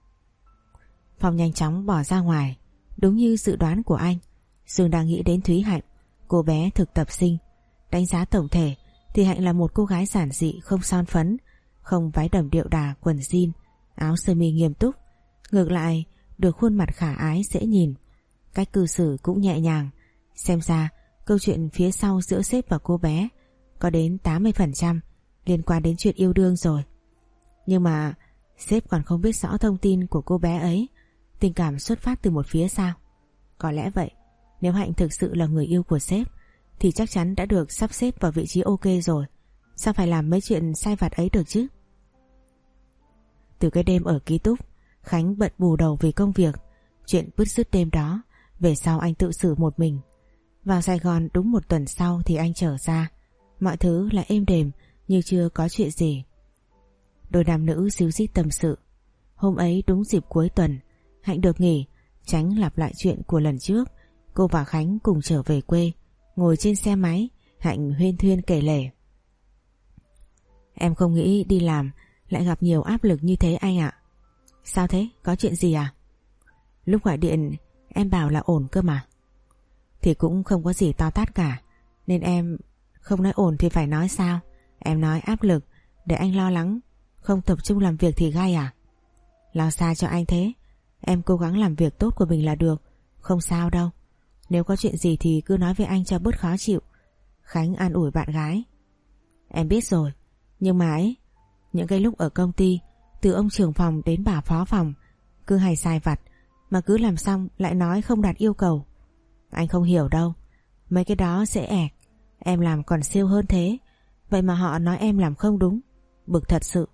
Phong nhanh chóng bỏ ra ngoài. Đúng như dự đoán của anh, Dương đang nghĩ đến Thúy Hạnh, cô bé thực tập sinh. Đánh giá tổng thể thì Hạnh là một cô gái giản dị, không son phấn, không váy đầm điệu đà, quần jean, áo sơ mi nghiêm túc. Ngược lại, được khuôn mặt khả ái dễ nhìn, cách cư xử cũng nhẹ nhàng. Xem ra câu chuyện phía sau giữa sếp và cô bé có đến tám mươi phần trăm liên quan đến chuyện yêu đương rồi. Nhưng mà sếp còn không biết rõ thông tin của cô bé ấy, tình cảm xuất phát từ một phía sao? Có lẽ vậy. Nếu Hạnh thực sự là người yêu của sếp thì chắc chắn đã được sắp xếp vào vị trí ok rồi. Sao phải làm mấy chuyện sai vặt ấy được chứ? Từ cái đêm ở ký túc, Khánh bận bù đầu vì công việc. Chuyện bứt rứt đêm đó, về sau anh tự xử một mình. Vào Sài Gòn đúng một tuần sau thì anh trở ra. Mọi thứ lại êm đềm như chưa có chuyện gì. Đôi nam nữ díu dít tâm sự. Hôm ấy đúng dịp cuối tuần, Hạnh được nghỉ, tránh lặp lại chuyện của lần trước. Cô và Khánh cùng trở về quê. Ngồi trên xe máy, Hạnh huyên thuyên kể lể. Em không nghĩ đi làm lại gặp nhiều áp lực như thế anh ạ. Sao thế? Có chuyện gì à? Lúc gọi điện em bảo là ổn cơ mà. Thì cũng không có gì to tát cả. Nên em không nói ổn thì phải nói sao? Em nói áp lực để anh lo lắng, không tập trung làm việc thì gai à? Lo xa cho anh thế? Em cố gắng làm việc tốt của mình là được, không sao đâu. Nếu có chuyện gì thì cứ nói với anh cho bớt khó chịu. Khánh an ủi bạn gái. Em biết rồi, nhưng mà ấy, những cái lúc ở công ty, từ ông trưởng phòng đến bà phó phòng, cứ hay sai vặt, mà cứ làm xong lại nói không đạt yêu cầu. Anh không hiểu đâu, mấy cái đó dễ ẹc, em làm còn siêu hơn thế. Vậy mà họ nói em làm không đúng, bực thật sự.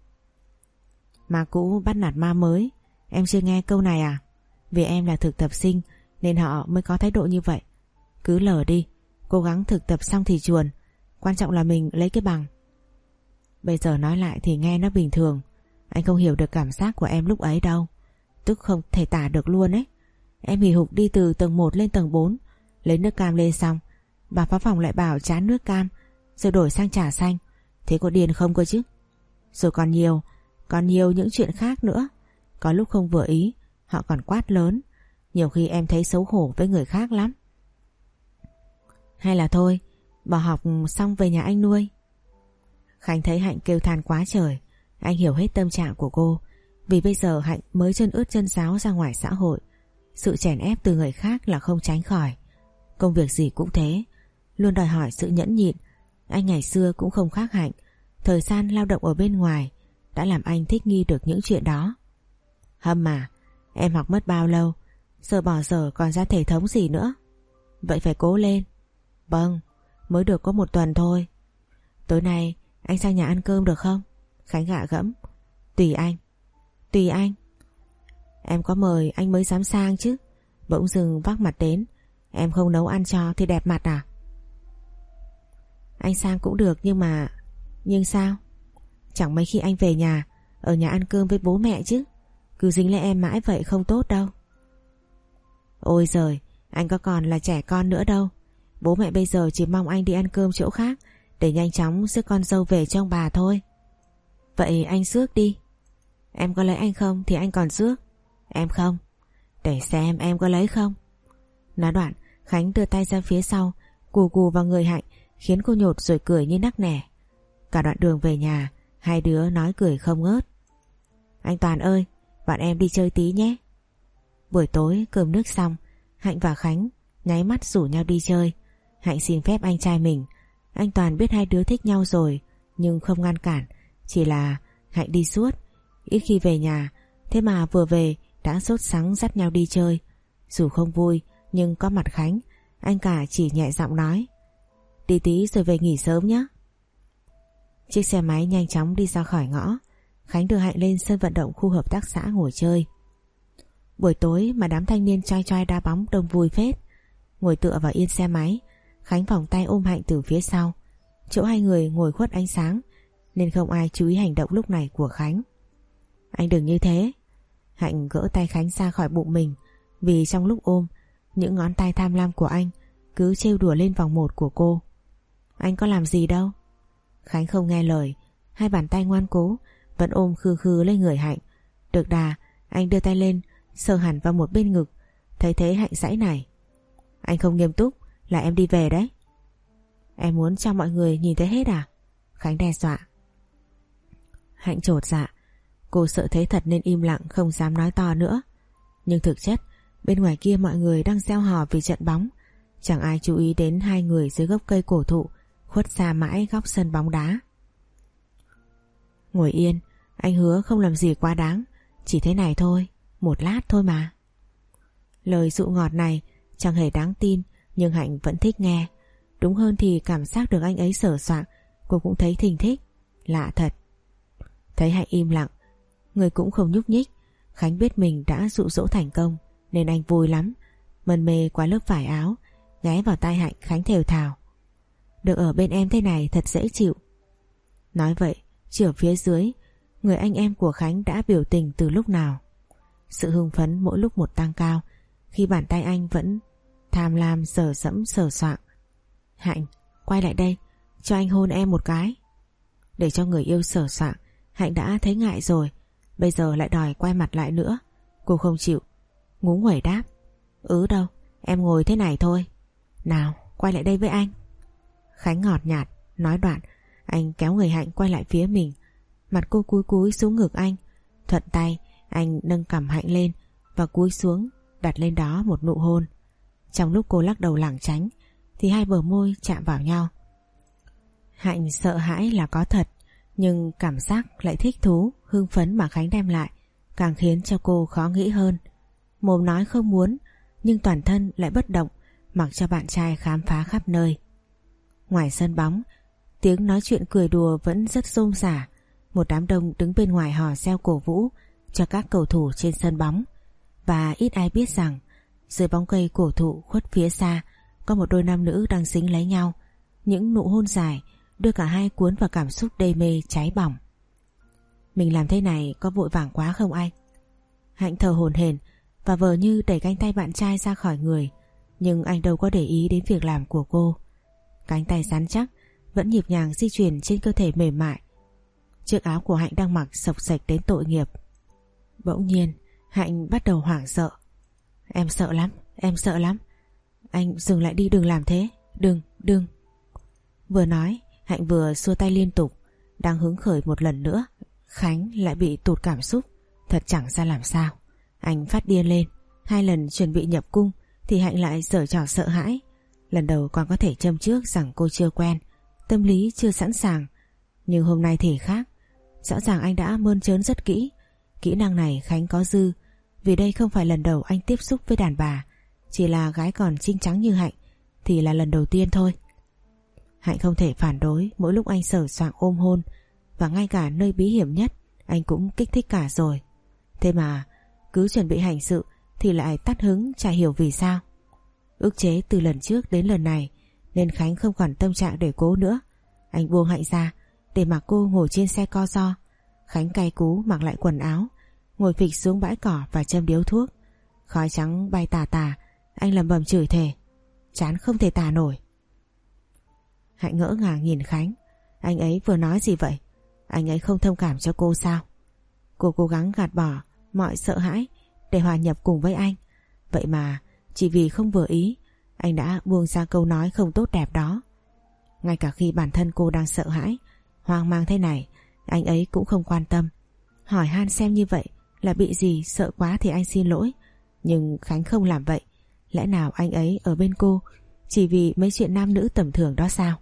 Ma cũ bắt nạt ma mới, em chưa nghe câu này à? Vì em là thực tập sinh nên họ mới có thái độ như vậy. Cứ lờ đi, cố gắng thực tập xong thì chuồn, quan trọng là mình lấy cái bằng. Bây giờ nói lại thì nghe nó bình thường. Anh không hiểu được cảm giác của em lúc ấy đâu, tức không thể tả được luôn ấy. Em hì hục đi từ tầng một lên tầng bốn, lấy nước cam lên xong, bà phó phòng lại bảo chán nước cam, rồi đổi sang trà xanh. Thế có điên không cơ chứ? Rồi còn nhiều, còn nhiều những chuyện khác nữa. Có lúc không vừa ý, họ còn quát lớn. Nhiều khi em thấy xấu hổ với người khác lắm. Hay là thôi, bỏ học xong về nhà anh nuôi. Khánh thấy Hạnh kêu than quá trời. Anh hiểu hết tâm trạng của cô, vì bây giờ Hạnh mới chân ướt chân ráo ra ngoài xã hội. Sự chèn ép từ người khác là không tránh khỏi. Công việc gì cũng thế, luôn đòi hỏi sự nhẫn nhịn. Anh ngày xưa cũng không khác Hạnh. Thời gian lao động ở bên ngoài đã làm anh thích nghi được những chuyện đó. Hâm mà, em học mất bao lâu, giờ bỏ dở còn ra thể thống gì nữa. Vậy phải cố lên. Vâng, mới được có một tuần thôi. Tối nay anh sang nhà ăn cơm được không? Khánh gạ gẫm. Tùy anh. Tùy anh. Em có mời anh mới dám sang chứ. Bỗng dưng vác mặt đến. Em không nấu ăn cho thì đẹp mặt à? Anh sang cũng được, nhưng mà... Nhưng sao? Chẳng mấy khi anh về nhà, ở nhà ăn cơm với bố mẹ chứ. Cứ dính lấy em mãi vậy không tốt đâu. Ôi giời, anh có còn là trẻ con nữa đâu. Bố mẹ bây giờ chỉ mong anh đi ăn cơm chỗ khác để nhanh chóng rước con dâu về cho ông bà thôi. Vậy anh rước đi. Em có lấy anh không thì anh còn rước. Em không. Để xem em có lấy không. Nói đoạn, Khánh đưa tay ra phía sau, cù cù vào người Hạnh, khiến cô nhột rồi cười như nắc nẻ. Cả đoạn đường về nhà, hai đứa nói cười không ngớt. Anh Toàn ơi, bọn em đi chơi tí nhé. Buổi tối cơm nước xong, Hạnh và Khánh nháy mắt rủ nhau đi chơi. Hạnh xin phép anh trai mình. Anh Toàn biết hai đứa thích nhau rồi, nhưng không ngăn cản. Chỉ là Hạnh đi suốt, ít khi về nhà. Thế mà vừa về đã sốt sắng dắt nhau đi chơi. Dù không vui, nhưng có mặt Khánh, anh cả chỉ nhẹ giọng nói: Đi tí rồi về nghỉ sớm nhé. Chiếc xe máy nhanh chóng đi ra khỏi ngõ. Khánh đưa Hạnh lên sân vận động khu hợp tác xã ngồi chơi. Buổi tối mà đám thanh niên choi choi đá bóng đông vui phết. Ngồi tựa vào yên xe máy, Khánh vòng tay ôm Hạnh từ phía sau. Chỗ hai người ngồi khuất ánh sáng nên không ai chú ý hành động lúc này của Khánh. Anh đừng như thế. Hạnh gỡ tay Khánh ra khỏi bụng mình, vì trong lúc ôm, những ngón tay tham lam của anh cứ trêu đùa lên vòng một của cô. Anh có làm gì đâu. Khánh không nghe lời, hai bàn tay ngoan cố vẫn ôm khư khư lên người Hạnh. Được đà, anh đưa tay lên sờ hẳn vào một bên ngực. Thấy thế Hạnh giãy nảy: Anh không nghiêm túc là em đi về đấy. Em muốn cho mọi người nhìn thấy hết à? Khánh đe dọa. Hạnh chột dạ. Cô sợ thế thật nên im lặng không dám nói to nữa. Nhưng thực chất bên ngoài kia mọi người đang reo hò vì trận bóng. Chẳng ai chú ý đến hai người dưới gốc cây cổ thụ khuất xa mãi góc sân bóng đá. Ngồi yên, anh hứa không làm gì quá đáng. Chỉ thế này thôi, một lát thôi mà. Lời dụ ngọt này chẳng hề đáng tin, nhưng Hạnh vẫn thích nghe. Đúng hơn thì cảm giác được anh ấy sờ soạng, cô cũng thấy thình thích. Lạ thật. Thấy Hạnh im lặng, người cũng không nhúc nhích, Khánh biết mình đã dụ dỗ thành công nên anh vui lắm. Mân mê qua lớp vải áo, ghé vào tai Hạnh, Khánh thều thào: Được ở bên em thế này thật dễ chịu. Nói vậy, chỉ ở phía dưới, người anh em của Khánh đã biểu tình từ lúc nào. Sự hưng phấn mỗi lúc một tăng cao khi bàn tay anh vẫn tham lam sờ sẫm sờ soạng. Hạnh, quay lại đây, cho anh hôn em một cái. Để cho người yêu sờ soạng, Hạnh đã thấy ngại rồi, bây giờ lại đòi quay mặt lại nữa. Cô không chịu, ngú nguẩy đáp: Ừ đâu, em ngồi thế này thôi. Nào, quay lại đây với anh. Khánh ngọt nhạt nói đoạn, anh kéo người Hạnh quay lại phía mình. Mặt cô cúi cúi xuống ngực anh. Thuận tay anh nâng cằm Hạnh lên và cúi xuống đặt lên đó một nụ hôn. Trong lúc cô lắc đầu lảng tránh thì hai bờ môi chạm vào nhau. Hạnh sợ hãi là có thật, nhưng cảm giác lại thích thú, hưng phấn mà Khánh đem lại càng khiến cho cô khó nghĩ hơn. Mồm nói không muốn, nhưng toàn thân lại bất động, mặc cho bạn trai khám phá khắp nơi. Ngoài sân bóng, tiếng nói chuyện cười đùa vẫn rất rôm rả. Một đám đông đứng bên ngoài hò reo cổ vũ cho các cầu thủ trên sân bóng. Và ít ai biết rằng dưới bóng cây cổ thụ khuất phía xa có một đôi nam nữ đang dính lấy nhau. Những nụ hôn dài đưa cả hai cuốn vào cảm xúc đê mê cháy bỏng. Mình làm thế này có vội vàng quá không anh? Hạnh thở hổn hển và vờ như đẩy cánh tay bạn trai ra khỏi người, nhưng anh đâu có để ý đến việc làm của cô. Cánh tay rắn chắc vẫn nhịp nhàng di chuyển trên cơ thể mềm mại. Chiếc áo của Hạnh đang mặc xộc xệch đến tội nghiệp. Bỗng nhiên Hạnh bắt đầu hoảng sợ. Em sợ lắm, em sợ lắm. Anh dừng lại đi, đừng làm thế. Đừng, đừng. Vừa nói Hạnh vừa xua tay liên tục. Đang hứng khởi một lần nữa, Khánh lại bị tụt cảm xúc. Thật chẳng ra làm sao. Anh phát điên lên. Hai lần chuẩn bị nhập cung thì Hạnh lại giở trò sợ hãi. Lần đầu còn có thể châm trước rằng cô chưa quen, tâm lý chưa sẵn sàng. Nhưng hôm nay thì khác. Rõ ràng anh đã mơn trớn rất kỹ. Kỹ năng này Khánh có dư, vì đây không phải lần đầu anh tiếp xúc với đàn bà. Chỉ là gái còn xinh trắng như Hạnh thì là lần đầu tiên thôi. Hạnh không thể phản đối mỗi lúc anh sờ soạng ôm hôn, và ngay cả nơi bí hiểm nhất anh cũng kích thích cả rồi. Thế mà cứ chuẩn bị hành sự thì lại tắt hứng, chả hiểu vì sao. Ức chế từ lần trước đến lần này nên Khánh không còn tâm trạng để cố nữa. Anh buông Hạnh ra để mặc cô ngồi trên xe co ro. Khánh cay cú mặc lại quần áo, ngồi phịch xuống bãi cỏ và châm điếu thuốc. Khói trắng bay tà tà. Anh lẩm bẩm chửi thề, chán không thể tả nổi. Hạnh ngỡ ngàng nhìn Khánh. Anh ấy vừa nói gì vậy? Anh ấy không thông cảm cho cô sao? Cô cố gắng gạt bỏ mọi sợ hãi để hòa nhập cùng với anh. Vậy mà chỉ vì không vừa ý, anh đã buông ra câu nói không tốt đẹp đó. Ngay cả khi bản thân cô đang sợ hãi, hoang mang thế này, anh ấy cũng không quan tâm. Hỏi han xem như vậy là bị gì, sợ quá thì anh xin lỗi. Nhưng Khánh không làm vậy. Lẽ nào anh ấy ở bên cô chỉ vì mấy chuyện nam nữ tầm thường đó sao?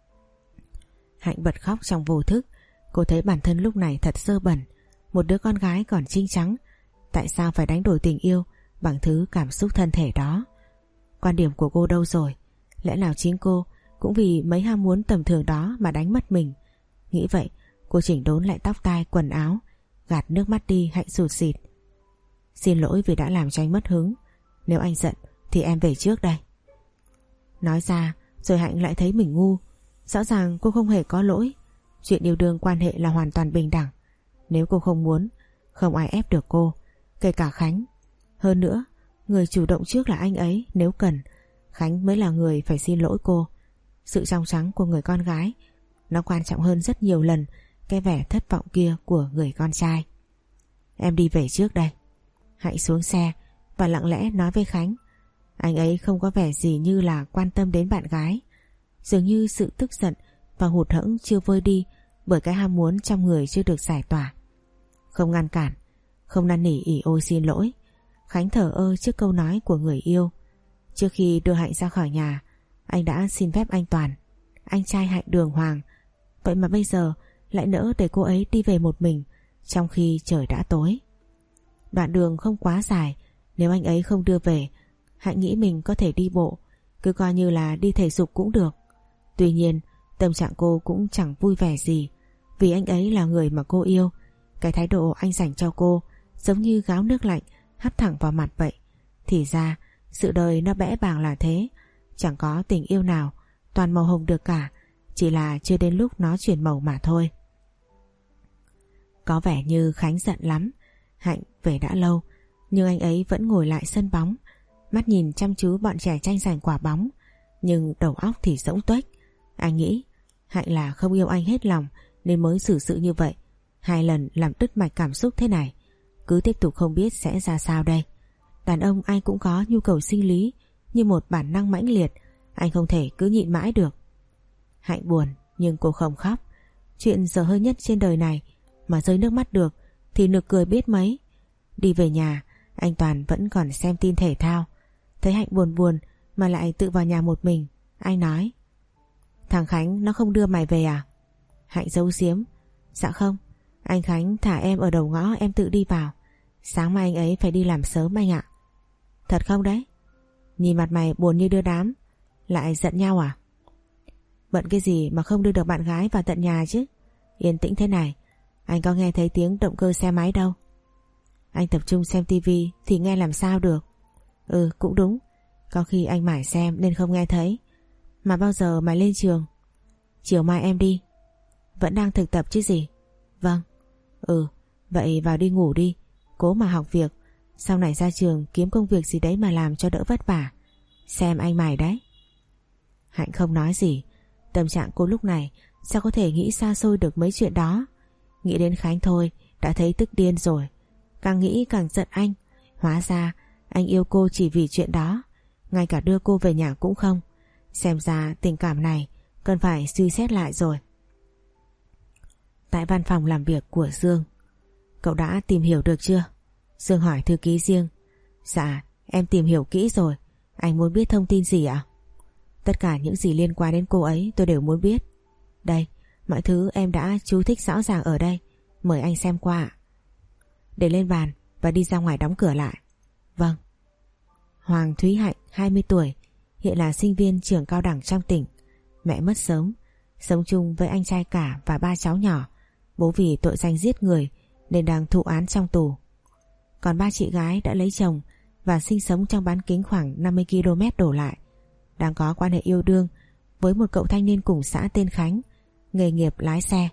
Hạnh bật khóc trong vô thức. Cô thấy bản thân lúc này thật dơ bẩn. Một đứa con gái còn xinh trắng, tại sao phải đánh đổi tình yêu bằng thứ cảm xúc thân thể đó? Quan điểm của cô đâu rồi? Lẽ nào chính cô cũng vì mấy ham muốn tầm thường đó mà đánh mất mình? Nghĩ vậy, cô chỉnh đốn lại tóc tai quần áo, gạt nước mắt đi. Hạnh sụt sịt. Xin lỗi vì đã làm cho anh mất hứng. Nếu anh giận thì em về trước đây. Nói ra rồi Hạnh lại thấy mình ngu. Rõ ràng cô không hề có lỗi. Chuyện yêu đương quan hệ là hoàn toàn bình đẳng. Nếu cô không muốn, không ai ép được cô, kể cả Khánh. Hơn nữa, người chủ động trước là anh ấy. Nếu cần, Khánh mới là người phải xin lỗi cô. Sự trong trắng của người con gái nó quan trọng hơn rất nhiều lần cái vẻ thất vọng kia của người con trai. Em đi về trước đây. Hạnh xuống xe và lặng lẽ nói với Khánh. Anh ấy không có vẻ gì như là quan tâm đến bạn gái. Dường như sự tức giận và hụt hẫng chưa vơi đi bởi cái ham muốn trong người chưa được giải tỏa. Không ngăn cản, không năn nỉ ỉ ôi xin lỗi, Khánh thờ ơ trước câu nói của người yêu. Trước khi đưa Hạnh ra khỏi nhà, anh đã xin phép anh Toàn, anh trai Hạnh đường hoàng. Vậy mà bây giờ lại nỡ để cô ấy đi về một mình trong khi trời đã tối. Đoạn đường không quá dài, nếu anh ấy không đưa về, Hạnh nghĩ mình có thể đi bộ, cứ coi như là đi thể dục cũng được. Tuy nhiên tâm trạng cô cũng chẳng vui vẻ gì, vì anh ấy là người mà cô yêu. Cái thái độ anh dành cho cô giống như gáo nước lạnh hắt thẳng vào mặt vậy. Thì ra sự đời nó bẽ bàng là thế. Chẳng có tình yêu nào toàn màu hồng được cả, chỉ là chưa đến lúc nó chuyển màu mà thôi. Có vẻ như Khánh giận lắm. Hạnh về đã lâu, nhưng anh ấy vẫn ngồi lại sân bóng, mắt nhìn chăm chú bọn trẻ tranh giành quả bóng, nhưng đầu óc thì rỗng tuếch. Anh nghĩ Hạnh là không yêu anh hết lòng nên mới xử sự như vậy. Hai lần làm đứt mạch cảm xúc thế này, cứ tiếp tục không biết sẽ ra sao đây. Đàn ông ai cũng có nhu cầu sinh lý như một bản năng mãnh liệt, anh không thể cứ nhịn mãi được. Hạnh buồn nhưng cô không khóc. Chuyện dở hơi nhất trên đời này mà rơi nước mắt được thì nực cười biết mấy. Đi về nhà, anh Toàn vẫn còn xem tin thể thao. Thấy Hạnh buồn buồn mà lại tự vào nhà một mình, anh nói: Thằng Khánh nó không đưa mày về à? Hạnh giấu giếm: Dạ không, anh Khánh thả em ở đầu ngõ, em tự đi vào. Sáng mai anh ấy phải đi làm sớm anh ạ. Thật không đấy? Nhìn mặt mày buồn như đưa đám. Lại giận nhau à? Bận cái gì mà không đưa được bạn gái vào tận nhà chứ? Yên tĩnh thế này, anh có nghe thấy tiếng động cơ xe máy đâu. Anh tập trung xem tivi thì nghe làm sao được. Ừ cũng đúng, có khi anh mải xem nên không nghe thấy. Mà bao giờ mày lên trường? Chiều mai em đi. Vẫn đang thực tập chứ gì? Vâng. Ừ, vậy vào đi ngủ đi, cố mà học việc. Sau này ra trường kiếm công việc gì đấy mà làm cho đỡ vất vả. Xem anh mày đấy. Hạnh không nói gì. Tâm trạng cô lúc này sao có thể nghĩ xa xôi được mấy chuyện đó. Nghĩ đến Khánh thôi đã thấy tức điên rồi. Càng nghĩ càng giận anh. Hóa ra anh yêu cô chỉ vì chuyện đó, ngay cả đưa cô về nhà cũng không. Xem ra tình cảm này cần phải suy xét lại rồi. Tại văn phòng làm việc của Dương. Cậu đã tìm hiểu được chưa? Dương hỏi thư ký riêng. Dạ em tìm hiểu kỹ rồi. Anh muốn biết thông tin gì ạ? Tất cả những gì liên quan đến cô ấy tôi đều muốn biết. Đây, mọi thứ em đã chú thích rõ ràng ở đây. Mời anh xem qua. Để lên bàn và đi ra ngoài đóng cửa lại. Vâng. Hoàng Thúy Hạnh, hai mươi tuổi, hiện là sinh viên trường cao đẳng trong tỉnh. Mẹ mất sớm, sống chung với anh trai cả và ba cháu nhỏ. Bố vì tội danh giết người nên đang thụ án trong tù. Còn ba chị gái đã lấy chồng và sinh sống trong bán kính khoảng năm mươi ki lô mét đổ lại. Đang có quan hệ yêu đương với một cậu thanh niên cùng xã tên Khánh, nghề nghiệp lái xe.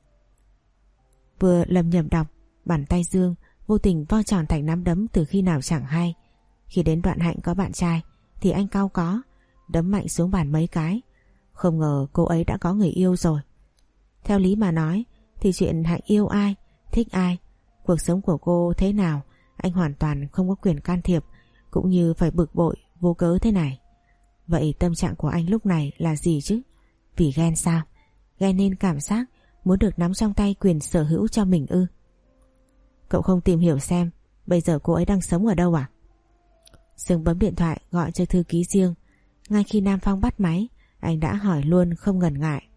Vừa lầm nhầm đọc, bàn tay Dương vô tình vo tròn thành nắm đấm từ khi nào chẳng hay. Khi đến đoạn Hạnh có bạn trai thì anh cau có, đấm mạnh xuống bàn mấy cái. Không ngờ cô ấy đã có người yêu rồi. Theo lý mà nói thì chuyện Hạnh yêu ai, thích ai, cuộc sống của cô thế nào, anh hoàn toàn không có quyền can thiệp, cũng như phải bực bội vô cớ thế này. Vậy tâm trạng của anh lúc này là gì chứ? Vì ghen sao? Ghen nên cảm giác muốn được nắm trong tay quyền sở hữu cho mình ư? Cậu không tìm hiểu xem bây giờ cô ấy đang sống ở đâu à? Dương bấm điện thoại gọi cho thư ký riêng. Ngay khi Nam Phong bắt máy, anh đã hỏi luôn không ngần ngại.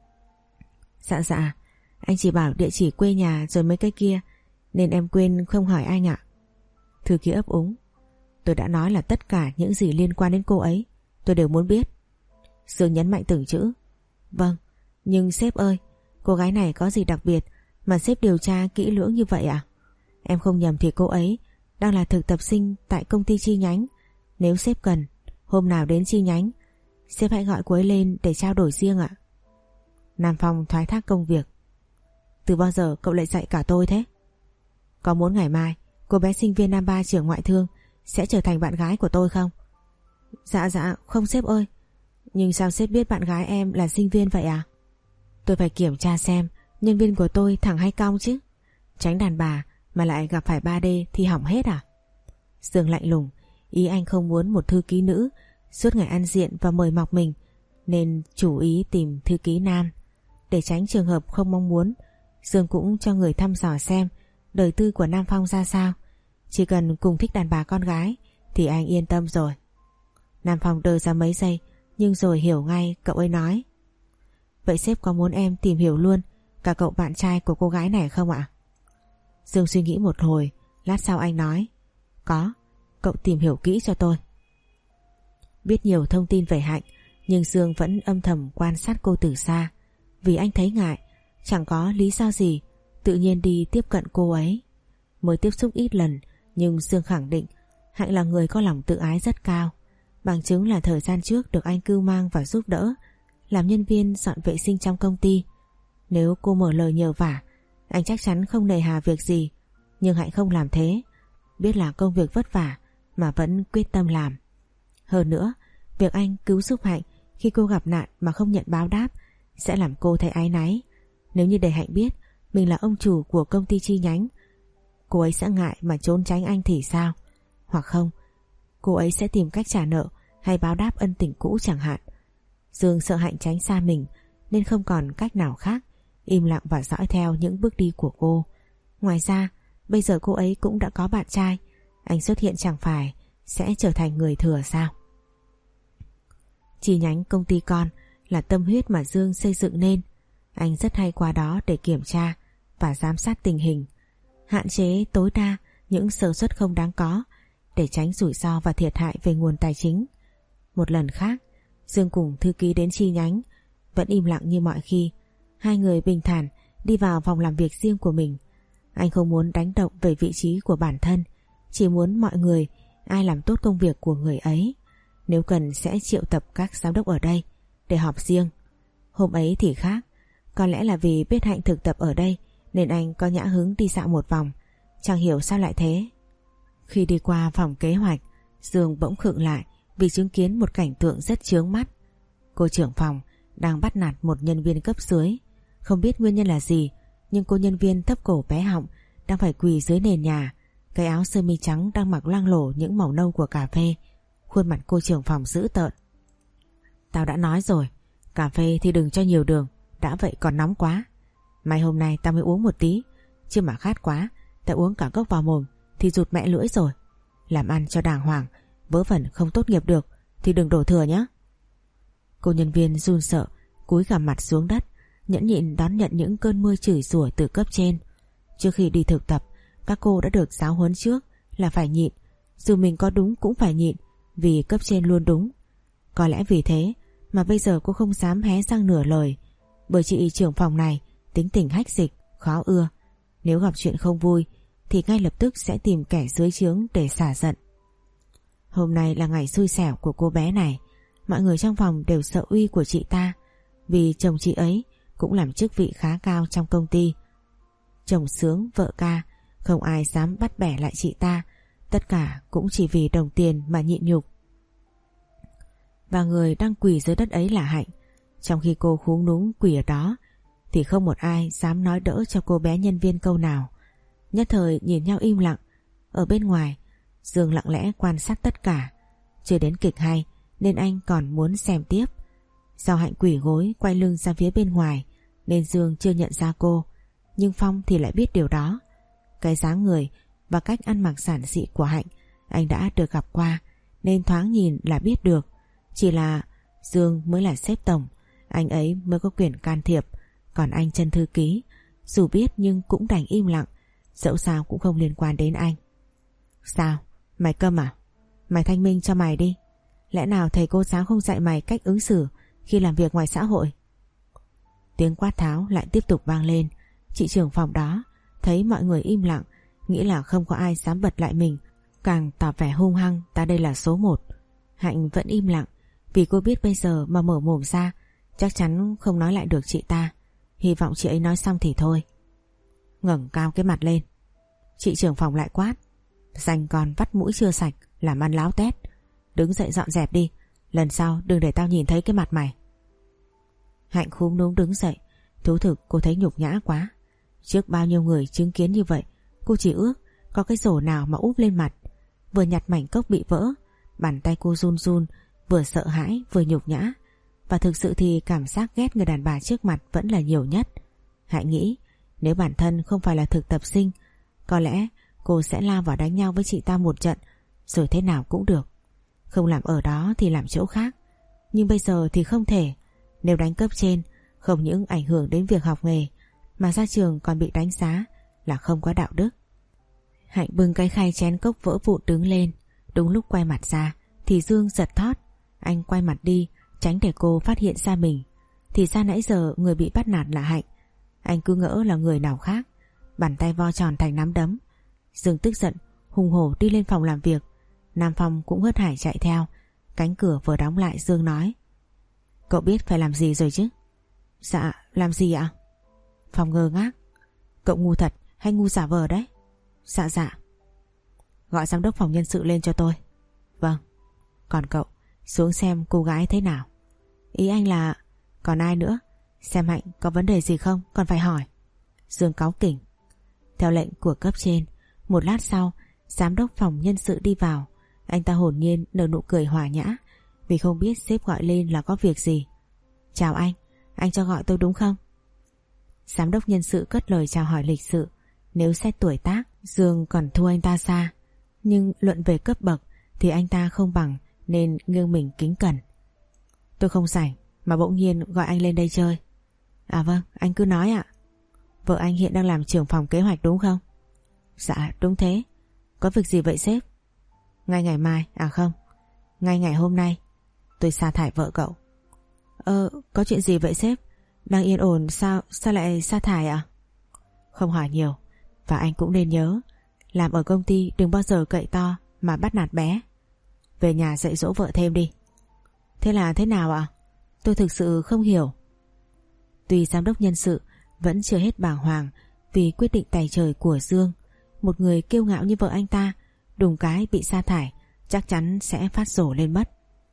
Dạ dạ, anh chỉ bảo địa chỉ quê nhà rồi mấy cái kia, nên em quên không hỏi anh ạ. Thư ký ấp úng. Tôi đã nói là tất cả những gì liên quan đến cô ấy tôi đều muốn biết. Dương nhấn mạnh từng chữ. Vâng, nhưng sếp ơi, cô gái này có gì đặc biệt mà sếp điều tra kỹ lưỡng như vậy à? Em không nhầm thì cô ấy đang là thực tập sinh tại công ty chi nhánh. Nếu sếp cần, hôm nào đến chi nhánh, sếp hãy gọi cô ấy lên để trao đổi riêng ạ. Nam Phong thoái thác công việc. Từ bao giờ cậu lại dạy cả tôi thế? Có muốn ngày mai cô bé sinh viên năm ba trường ngoại thương sẽ trở thành bạn gái của tôi không? Dạ dạ không sếp ơi. Nhưng sao sếp biết bạn gái em là sinh viên vậy à? Tôi phải kiểm tra xem nhân viên của tôi thẳng hay cong chứ. Tránh đàn bà mà lại gặp phải ba D thì hỏng hết à? Dương lạnh lùng. Ý anh không muốn một thư ký nữ suốt ngày ăn diện và mời mọc mình, nên chủ ý tìm thư ký nam. Để tránh trường hợp không mong muốn, Dương cũng cho người thăm dò xem đời tư của Nam Phong ra sao. Chỉ cần cùng thích đàn bà con gái thì anh yên tâm rồi. Nam Phong đơ ra mấy giây nhưng rồi hiểu ngay. Cậu ấy nói. Vậy sếp có muốn em tìm hiểu luôn cả cậu bạn trai của cô gái này không ạ? Dương suy nghĩ một hồi, lát sau anh nói. Có, cậu tìm hiểu kỹ cho tôi. Biết nhiều thông tin về Hạnh, nhưng Dương vẫn âm thầm quan sát cô từ xa. Vì anh thấy ngại, chẳng có lý do gì tự nhiên đi tiếp cận cô ấy. Mới tiếp xúc ít lần, nhưng Dương khẳng định Hạnh là người có lòng tự ái rất cao. Bằng chứng là thời gian trước được anh cưu mang và giúp đỡ làm nhân viên dọn vệ sinh trong công ty. Nếu cô mở lời nhờ vả, anh chắc chắn không nề hà việc gì. Nhưng Hạnh không làm thế, biết là công việc vất vả mà vẫn quyết tâm làm. Hơn nữa, việc anh cứu giúp Hạnh khi cô gặp nạn mà không nhận báo đáp sẽ làm cô thấy áy náy. Nếu như để Hạnh biết mình là ông chủ của công ty chi nhánh, cô ấy sẽ ngại mà trốn tránh anh thì sao? Hoặc không, cô ấy sẽ tìm cách trả nợ hay báo đáp ân tình cũ chẳng hạn. Dương sợ Hạnh tránh xa mình nên không còn cách nào khác, im lặng và dõi theo những bước đi của cô. Ngoài ra, bây giờ cô ấy cũng đã có bạn trai, anh xuất hiện chẳng phải sẽ trở thành người thừa sao? Chi nhánh công ty con là tâm huyết mà Dương xây dựng nên. Anh rất hay qua đó để kiểm tra và giám sát tình hình, hạn chế tối đa những sơ suất không đáng có để tránh rủi ro và thiệt hại về nguồn tài chính. Một lần khác, Dương cùng thư ký đến chi nhánh, vẫn im lặng như mọi khi. Hai người bình thản đi vào phòng làm việc riêng của mình. Anh không muốn đánh động về vị trí của bản thân, chỉ muốn mọi người ai làm tốt công việc của người ấy. Nếu cần sẽ triệu tập các giám đốc ở đây để họp riêng. Hôm ấy thì khác, có lẽ là vì biết Hạnh thực tập ở đây nên anh có nhã hứng đi dạo một vòng. Chẳng hiểu sao lại thế. Khi đi qua phòng kế hoạch, Dương bỗng khựng lại vì chứng kiến một cảnh tượng rất chướng mắt. Cô trưởng phòng đang bắt nạt một nhân viên cấp dưới. Không biết nguyên nhân là gì, nhưng cô nhân viên thấp cổ bé họng đang phải quỳ dưới nền nhà. Cái áo sơ mi trắng đang mặc loang lổ những màu nâu của cà phê. Khuôn mặt cô trưởng phòng dữ tợn. Tao đã nói rồi, cà phê thì đừng cho nhiều đường, đã vậy còn nóng quá. May hôm nay tao mới uống một tí, chứ mà khát quá tao uống cả cốc vào mồm thì rụt mẹ lưỡi rồi. Làm ăn cho đàng hoàng, vớ vẩn không tốt nghiệp được thì đừng đổ thừa nhé. Cô nhân viên run sợ cúi gằm mặt xuống đất, nhẫn nhịn đón nhận những cơn mưa chửi rủa từ cấp trên. Trước khi đi thực tập, các cô đã được giáo huấn trước là phải nhịn, dù mình có đúng cũng phải nhịn, vì cấp trên luôn đúng. Có lẽ vì thế mà bây giờ cô không dám hé răng nửa lời, bởi chị trưởng phòng này tính tình hách dịch, khó ưa. Nếu gặp chuyện không vui thì ngay lập tức sẽ tìm kẻ dưới trướng để xả giận. Hôm nay là ngày xui xẻo của cô bé này. Mọi người trong phòng đều sợ uy của chị ta, vì chồng chị ấy cũng làm chức vị khá cao trong công ty. Chồng sướng vợ ca, không ai dám bắt bẻ lại chị ta. Tất cả cũng chỉ vì đồng tiền mà nhịn nhục. Và người đang quỳ dưới đất ấy là Hạnh. Trong khi cô khúm núm quỳ ở đó thì không một ai dám nói đỡ cho cô bé nhân viên câu nào. Nhất thời nhìn nhau im lặng. Ở bên ngoài, Dương lặng lẽ quan sát tất cả. Chưa đến kịch hay nên anh còn muốn xem tiếp. Do Hạnh quỳ gối quay lưng ra phía bên ngoài nên Dương chưa nhận ra cô, nhưng Phong thì lại biết điều đó. Cái dáng người và cách ăn mặc giản dị của Hạnh anh đã được gặp qua nên thoáng nhìn là biết được. Chỉ là Dương mới là sếp tổng, anh ấy mới có quyền can thiệp, còn anh chân thư ký dù biết nhưng cũng đành im lặng, dẫu sao cũng không liên quan đến anh. Sao? Mày câm à? Mày thanh minh cho mày đi. Lẽ nào thầy cô giáo không dạy mày cách ứng xử khi làm việc ngoài xã hội? Tiếng quát tháo lại tiếp tục vang lên. Chị trưởng phòng đó thấy mọi người im lặng, nghĩ là không có ai dám bật lại mình, càng tỏ vẻ hung hăng, ta đây là số một. Hạnh vẫn im lặng vì cô biết bây giờ mà mở mồm ra chắc chắn không nói lại được chị ta. Hy vọng chị ấy nói xong thì thôi. Ngẩng cao cái mặt lên, chị trưởng phòng lại quát: Dành con vắt mũi chưa sạch, làm ăn láo tét. Đứng dậy dọn dẹp đi, lần sau đừng để tao nhìn thấy cái mặt mày. Hạnh khúm núm đứng dậy. Thú thực cô thấy nhục nhã quá. Trước bao nhiêu người chứng kiến như vậy, cô chỉ ước có cái rổ nào mà úp lên mặt. Vừa nhặt mảnh cốc bị vỡ, bàn tay cô run run, vừa sợ hãi vừa nhục nhã. Và thực sự thì cảm giác ghét người đàn bà trước mặt vẫn là nhiều nhất. Hạnh nghĩ nếu bản thân không phải là thực tập sinh, có lẽ cô sẽ lao vào đánh nhau với chị ta một trận, rồi thế nào cũng được. Không làm ở đó thì làm chỗ khác. Nhưng bây giờ thì không thể. Nếu đánh cấp trên, không những ảnh hưởng đến việc học nghề, mà ra trường còn bị đánh giá là không có đạo đức. Hạnh bưng cái khay chén cốc vỡ vụn đứng lên. Đúng lúc quay mặt ra thì Dương giật thót. Anh quay mặt đi tránh để cô phát hiện ra mình. Thì ra nãy giờ người bị bắt nạt là Hạnh. Anh cứ ngỡ là người nào khác. Bàn tay vo tròn thành nắm đấm. Dương tức giận hùng hổ đi lên phòng làm việc. Nam Phong cũng hớt hải chạy theo. Cánh cửa vừa đóng lại, Dương nói: Cậu biết phải làm gì rồi chứ? Dạ, làm gì ạ? Phong ngơ ngác. Cậu ngu thật hay ngu giả vờ đấy? Dạ dạ. Gọi giám đốc phòng nhân sự lên cho tôi. Vâng. Còn cậu, xuống xem cô gái thế nào. Ý anh là còn ai nữa? Xem Hạnh có vấn đề gì không, còn phải hỏi. Dương cáu kỉnh. Theo lệnh của cấp trên. Một lát sau, giám đốc phòng nhân sự đi vào. Anh ta hồn nhiên nở nụ cười hòa nhã, vì không biết sếp gọi lên là có việc gì. Chào anh, Anh cho gọi tôi đúng không? Giám đốc nhân sự cất lời chào hỏi lịch sự. Nếu xét tuổi tác, Dương còn thua anh ta xa, nhưng luận về cấp bậc thì anh ta không bằng, nên nghiêng mình kính cẩn. Tôi không rảnh mà bỗng nhiên gọi anh lên đây chơi. À vâng, anh cứ nói ạ. Vợ anh hiện đang làm trưởng phòng kế hoạch đúng không? Dạ đúng thế. Có việc gì vậy sếp? Ngay ngày mai, à không, ngay ngày hôm nay tôi sa thải vợ cậu. Ờ, có chuyện gì vậy sếp? Đang yên ổn sao, sao lại sa thải ạ? Không hỏi nhiều. Và anh cũng nên nhớ, làm ở công ty đừng bao giờ cậy to mà bắt nạt bé. Về nhà dạy dỗ vợ thêm đi. Thế là thế nào ạ? Tôi thực sự không hiểu. Tuy giám đốc nhân sự vẫn chưa hết bàng hoàng vì quyết định tày trời của Dương, một người kiêu ngạo như vợ anh ta đùng cái bị sa thải chắc chắn sẽ phát rổ lên mất.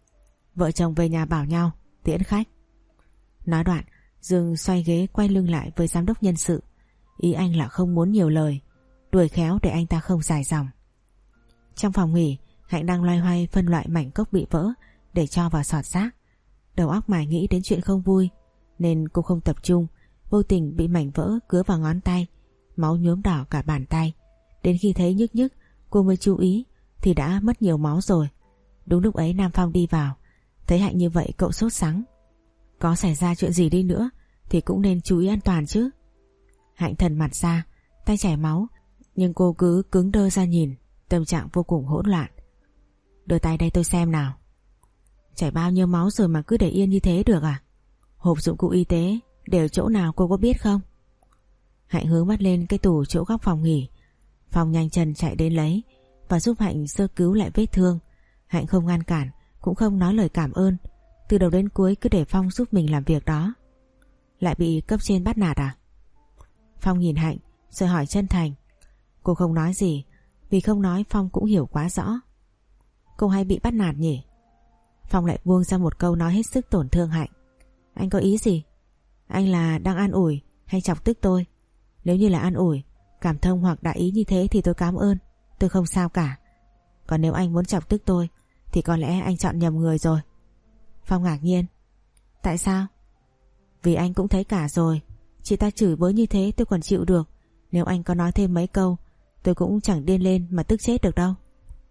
Vợ chồng về nhà bảo nhau tiễn khách. Nói đoạn, Dương xoay ghế quay lưng lại với giám đốc nhân sự. Ý anh là không muốn nhiều lời, đuổi khéo để anh ta không dài dòng. Trong phòng nghỉ, Hạnh đang loay hoay phân loại mảnh cốc bị vỡ để cho vào sọt rác. Đầu óc mải nghĩ đến chuyện không vui nên cô không tập trung, vô tình bị mảnh vỡ cứa vào ngón tay, máu nhuốm đỏ cả bàn tay. Đến khi thấy nhức nhức, cô mới chú ý thì đã mất nhiều máu rồi. Đúng lúc ấy Nam Phong đi vào, thấy Hạnh như vậy cậu sốt sắng. Có xảy ra chuyện gì đi nữa thì cũng nên chú ý an toàn chứ. Hạnh thần mặt ra, tay chảy máu, nhưng cô cứ cứng đơ ra nhìn, tâm trạng vô cùng hỗn loạn. Đưa tay đây tôi xem nào. Chảy bao nhiêu máu rồi mà cứ để yên như thế được à? Hộp dụng cụ y tế để ở chỗ nào cô có biết không? Hạnh hướng mắt lên cái tủ chỗ góc phòng nghỉ. Phong nhanh chân chạy đến lấy và giúp Hạnh sơ cứu lại vết thương. Hạnh không ngăn cản, cũng không nói lời cảm ơn. Từ đầu đến cuối cứ để Phong giúp mình làm việc đó. Lại bị cấp trên bắt nạt à? Phong nhìn Hạnh rồi hỏi chân thành. Cô không nói gì, vì không nói Phong cũng hiểu quá rõ. Cô hay bị bắt nạt nhỉ? Phong lại buông ra một câu nói hết sức tổn thương Hạnh. Anh có ý gì? Anh là đang an ủi hay chọc tức tôi? Nếu như là an ủi, cảm thông hoặc đại ý như thế thì tôi cảm ơn, tôi không sao cả. Còn nếu anh muốn chọc tức tôi thì có lẽ anh chọn nhầm người rồi. Phong ngạc nhiên. Tại sao? Vì anh cũng thấy cả rồi. Chị ta chửi bới như thế tôi còn chịu được. Nếu anh có nói thêm mấy câu tôi cũng chẳng điên lên mà tức chết được đâu.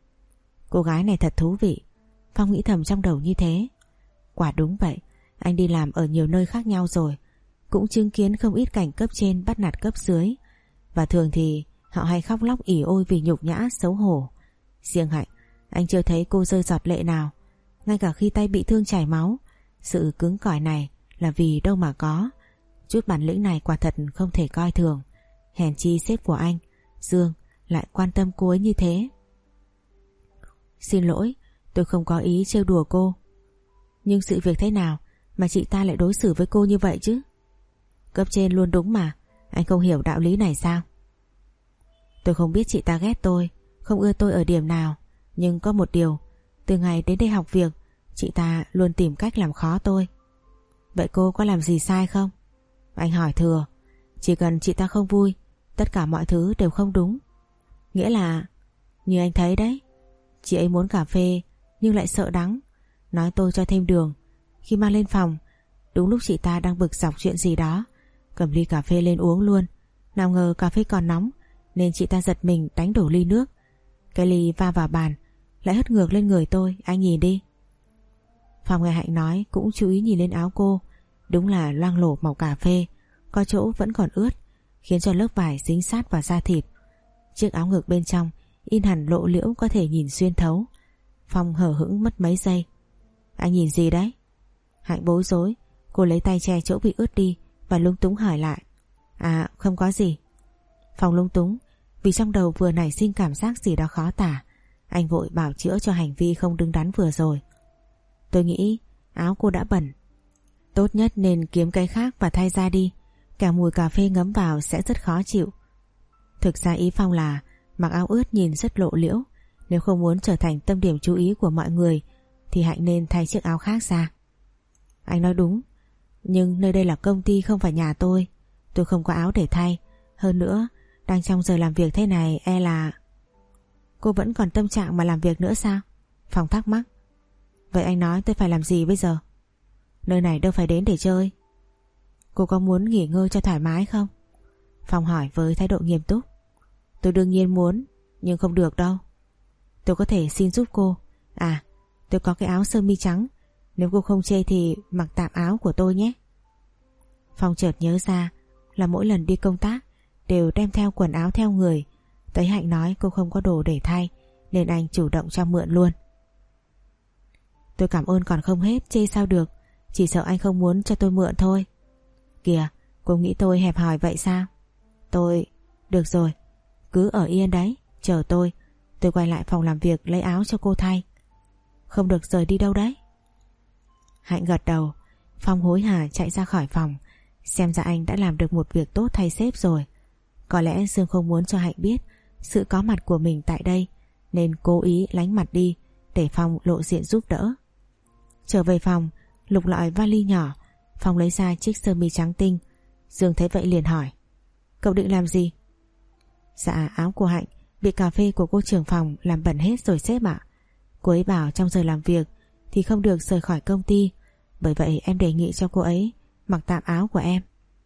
Cô gái này thật thú vị. Phong nghĩ thầm trong đầu như thế. Quả đúng vậy, anh đi làm ở nhiều nơi khác nhau rồi, cũng chứng kiến không ít cảnh cấp trên bắt nạt cấp dưới. Và thường thì họ hay khóc lóc ỉ ôi vì nhục nhã xấu hổ. Riêng Hạnh, anh chưa thấy cô rơi giọt lệ nào. Ngay cả khi tay bị thương chảy máu, sự cứng cỏi này là vì đâu mà có. Chút bản lĩnh này quả thật không thể coi thường. Hèn chi sếp của anh, Dương, lại quan tâm cô ấy như thế. Xin lỗi, tôi không có ý trêu đùa cô. Nhưng sự việc thế nào mà chị ta lại đối xử với cô như vậy chứ? Cấp trên luôn đúng mà, anh không hiểu đạo lý này sao? Tôi không biết chị ta ghét tôi, không ưa tôi ở điểm nào. Nhưng có một điều, từ ngày đến đây học việc, chị ta luôn tìm cách làm khó tôi. Vậy cô có làm gì sai không? Anh hỏi thừa. Chỉ cần chị ta không vui, tất cả mọi thứ đều không đúng. Nghĩa là, như anh thấy đấy, chị ấy muốn cà phê nhưng lại sợ đắng, nói tôi cho thêm đường. Khi mang lên phòng, đúng lúc chị ta đang bực dọc chuyện gì đó, cầm ly cà phê lên uống luôn. Nào ngờ cà phê còn nóng nên chị ta giật mình đánh đổ ly nước. Cái ly va vào bàn, lại hất ngược lên người tôi. Anh nhìn đi. Phòng nghe Hạnh nói cũng chú ý nhìn lên áo cô. Đúng là loang lổ màu cà phê, có chỗ vẫn còn ướt, khiến cho lớp vải dính sát vào da thịt. Chiếc áo ngực bên trong in hẳn lộ liễu có thể nhìn xuyên thấu. Phong hờ hững mất mấy giây. Anh nhìn gì đấy? Hạnh bối rối, cô lấy tay che chỗ bị ướt đi và lúng túng hỏi lại. À không có gì. Phong lúng túng vì trong đầu vừa nảy sinh cảm giác gì đó khó tả. Anh vội bảo chữa cho hành vi không đứng đắn vừa rồi. Tôi nghĩ áo cô đã bẩn, tốt nhất nên kiếm cái khác và thay ra đi. Cả mùi cà phê ngấm vào sẽ rất khó chịu. Thực ra ý Phong là mặc áo ướt nhìn rất lộ liễu. Nếu không muốn trở thành tâm điểm chú ý của mọi người thì Hạnh nên thay chiếc áo khác ra. Anh nói đúng, nhưng nơi đây là công ty không phải nhà tôi. Tôi không có áo để thay. Hơn nữa đang trong giờ làm việc thế này e là... Cô vẫn còn tâm trạng mà làm việc nữa sao? Phong thắc mắc. Vậy anh nói tôi phải làm gì bây giờ? Nơi này đâu phải đến để chơi. Cô có muốn nghỉ ngơi cho thoải mái không? Phong hỏi với thái độ nghiêm túc. Tôi đương nhiên muốn, nhưng không được đâu. Tôi có thể xin giúp cô. À, tôi có cái áo sơ mi trắng, nếu cô không chê thì mặc tạm áo của tôi nhé. Phong chợt nhớ ra là mỗi lần đi công tác đều đem theo quần áo theo người. Thấy Hạnh nói cô không có đồ để thay nên anh chủ động cho mượn luôn. Tôi cảm ơn còn không hết, chê sao được. Chỉ sợ anh không muốn cho tôi mượn thôi. Kìa, cô nghĩ tôi hẹp hòi vậy sao? Tôi... Được rồi, cứ ở yên đấy, chờ tôi. Tôi quay lại phòng làm việc lấy áo cho cô thay. Không được rời đi đâu đấy. Hạnh gật đầu. Phong hối hả chạy ra khỏi phòng. Xem ra anh đã làm được một việc tốt thay sếp rồi. Có lẽ Dương không muốn cho Hạnh biết sự có mặt của mình tại đây, nên cố ý lánh mặt đi để Phong lộ diện giúp đỡ. Trở về phòng, lục lọi vali nhỏ, Phong lấy ra chiếc sơ mi trắng tinh. Dương thấy vậy liền hỏi: Cậu định làm gì? Dạ, áo của Hạnh bị cà phê của cô trưởng phòng làm bẩn hết rồi sếp ạ. Cô ấy bảo trong giờ làm việc thì không được rời khỏi công ty, bởi vậy em đề nghị cho cô ấy mặc tạm áo của em.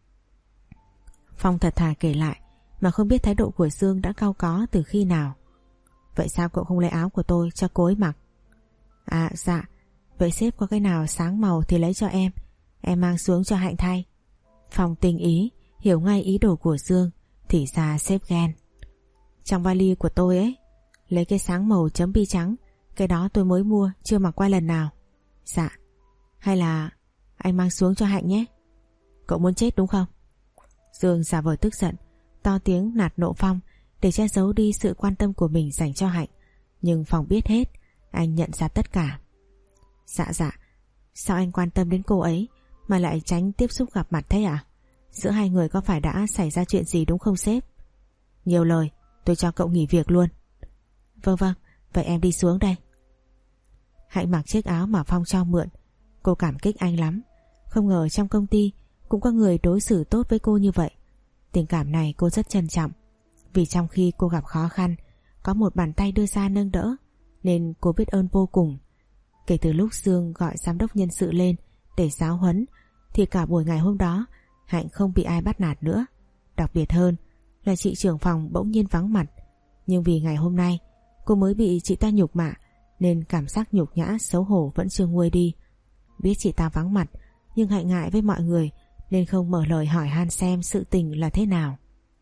Phong thật thà kể lại, mà không biết thái độ của Dương đã cau có từ khi nào. Vậy sao cậu không lấy áo của tôi cho cô ấy mặc? À dạ, vậy sếp có cái nào sáng màu thì lấy cho em, em mang xuống cho Hạnh thay. Phong tinh ý, hiểu ngay ý đồ của Dương, thì ra sếp ghen. Trong vali của tôi ấy, lấy cái sáng màu chấm bi trắng, cái đó tôi mới mua, chưa mặc qua lần nào. Dạ, hay là anh mang xuống cho Hạnh nhé. Cậu muốn chết đúng không? Dương giả vờ tức giận, to tiếng nạt nộ Phong để che giấu đi sự quan tâm của mình dành cho Hạnh. Nhưng Phong biết hết, anh nhận ra tất cả. Dạ dạ, sao anh quan tâm đến cô ấy mà lại tránh tiếp xúc gặp mặt thế à? Giữa hai người có phải đã xảy ra chuyện gì đúng không sếp? Nhiều lời, tôi cho cậu nghỉ việc luôn. Vâng vâng, vậy em đi xuống đây. Hạnh mặc chiếc áo mà Phong cho mượn. Cô cảm kích anh lắm. Không ngờ trong công ty cũng có người đối xử tốt với cô như vậy. Tình cảm này cô rất trân trọng, vì trong khi cô gặp khó khăn, có một bàn tay đưa ra nâng đỡ, nên cô biết ơn vô cùng. Kể từ lúc Dương gọi giám đốc nhân sự lên để giáo huấn, thì cả buổi ngày hôm đó Hạnh không bị ai bắt nạt nữa. Đặc biệt hơn là chị trưởng phòng bỗng nhiên vắng mặt. Nhưng vì ngày hôm nay cô mới bị chị ta nhục mạ, nên cảm giác nhục nhã xấu hổ vẫn chưa nguôi đi. Biết chị ta vắng mặt, nhưng Hạnh ngại với mọi người nên không mở lời hỏi han xem sự tình là thế nào.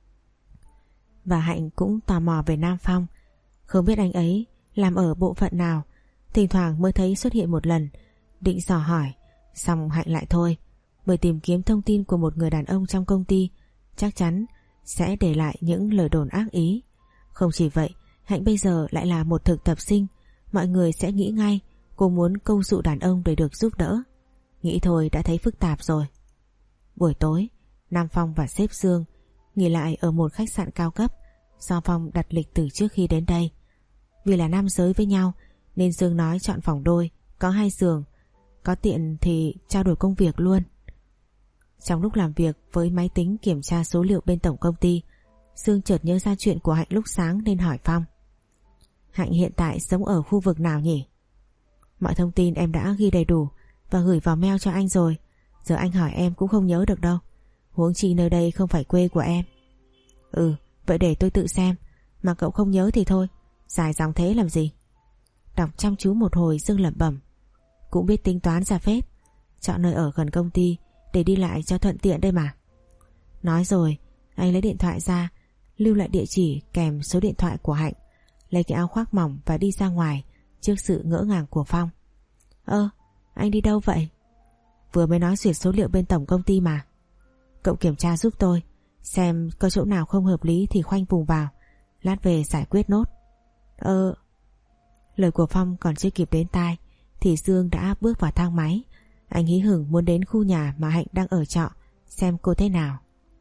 Và Hạnh cũng tò mò về Nam Phong, không biết anh ấy làm ở bộ phận nào, thỉnh thoảng mới thấy xuất hiện một lần, định dò hỏi, xong Hạnh lại thôi, bởi tìm kiếm thông tin của một người đàn ông trong công ty chắc chắn sẽ để lại những lời đồn ác ý. Không chỉ vậy, Hạnh bây giờ lại là một thực tập sinh, mọi người sẽ nghĩ ngay cô muốn câu dụ đàn ông để được giúp đỡ. Nghĩ thôi đã thấy phức tạp rồi. Buổi tối, Nam Phong và sếp Dương nghỉ lại ở một khách sạn cao cấp do Phong đặt lịch từ trước khi đến đây. Vì là nam giới với nhau nên Dương nói chọn phòng đôi, có hai giường, có tiện thì trao đổi công việc luôn. Trong lúc làm việc với máy tính kiểm tra số liệu bên tổng công ty, Dương chợt nhớ ra chuyện của Hạnh lúc sáng nên hỏi Phong: Hạnh hiện tại sống ở khu vực nào nhỉ? Mọi thông tin em đã ghi đầy đủ và gửi vào mail cho anh rồi. Giờ anh hỏi em cũng không nhớ được đâu, huống chi nơi đây không phải quê của em. Ừ, vậy để tôi tự xem. Mà cậu không nhớ thì thôi, dài dòng thế làm gì? Đọc chăm chú một hồi, Dương lẩm bẩm: Cũng biết tính toán ra phết, chọn nơi ở gần công ty để đi lại cho thuận tiện đây mà. Nói rồi, anh lấy điện thoại ra, lưu lại địa chỉ kèm số điện thoại của Hạnh, lấy cái áo khoác mỏng và đi ra ngoài trước sự ngỡ ngàng của Phong. Ơ, anh đi đâu vậy? Vừa mới nói duyệt số liệu bên tổng công ty mà. Cậu kiểm tra giúp tôi, xem có chỗ nào không hợp lý thì khoanh vùng vào, lát về giải quyết nốt. Ơ... Lời của Phong còn chưa kịp đến tai thì Dương đã bước vào thang máy. Anh hí hửng muốn đến khu nhà mà Hạnh đang ở trọ xem cô thế nào.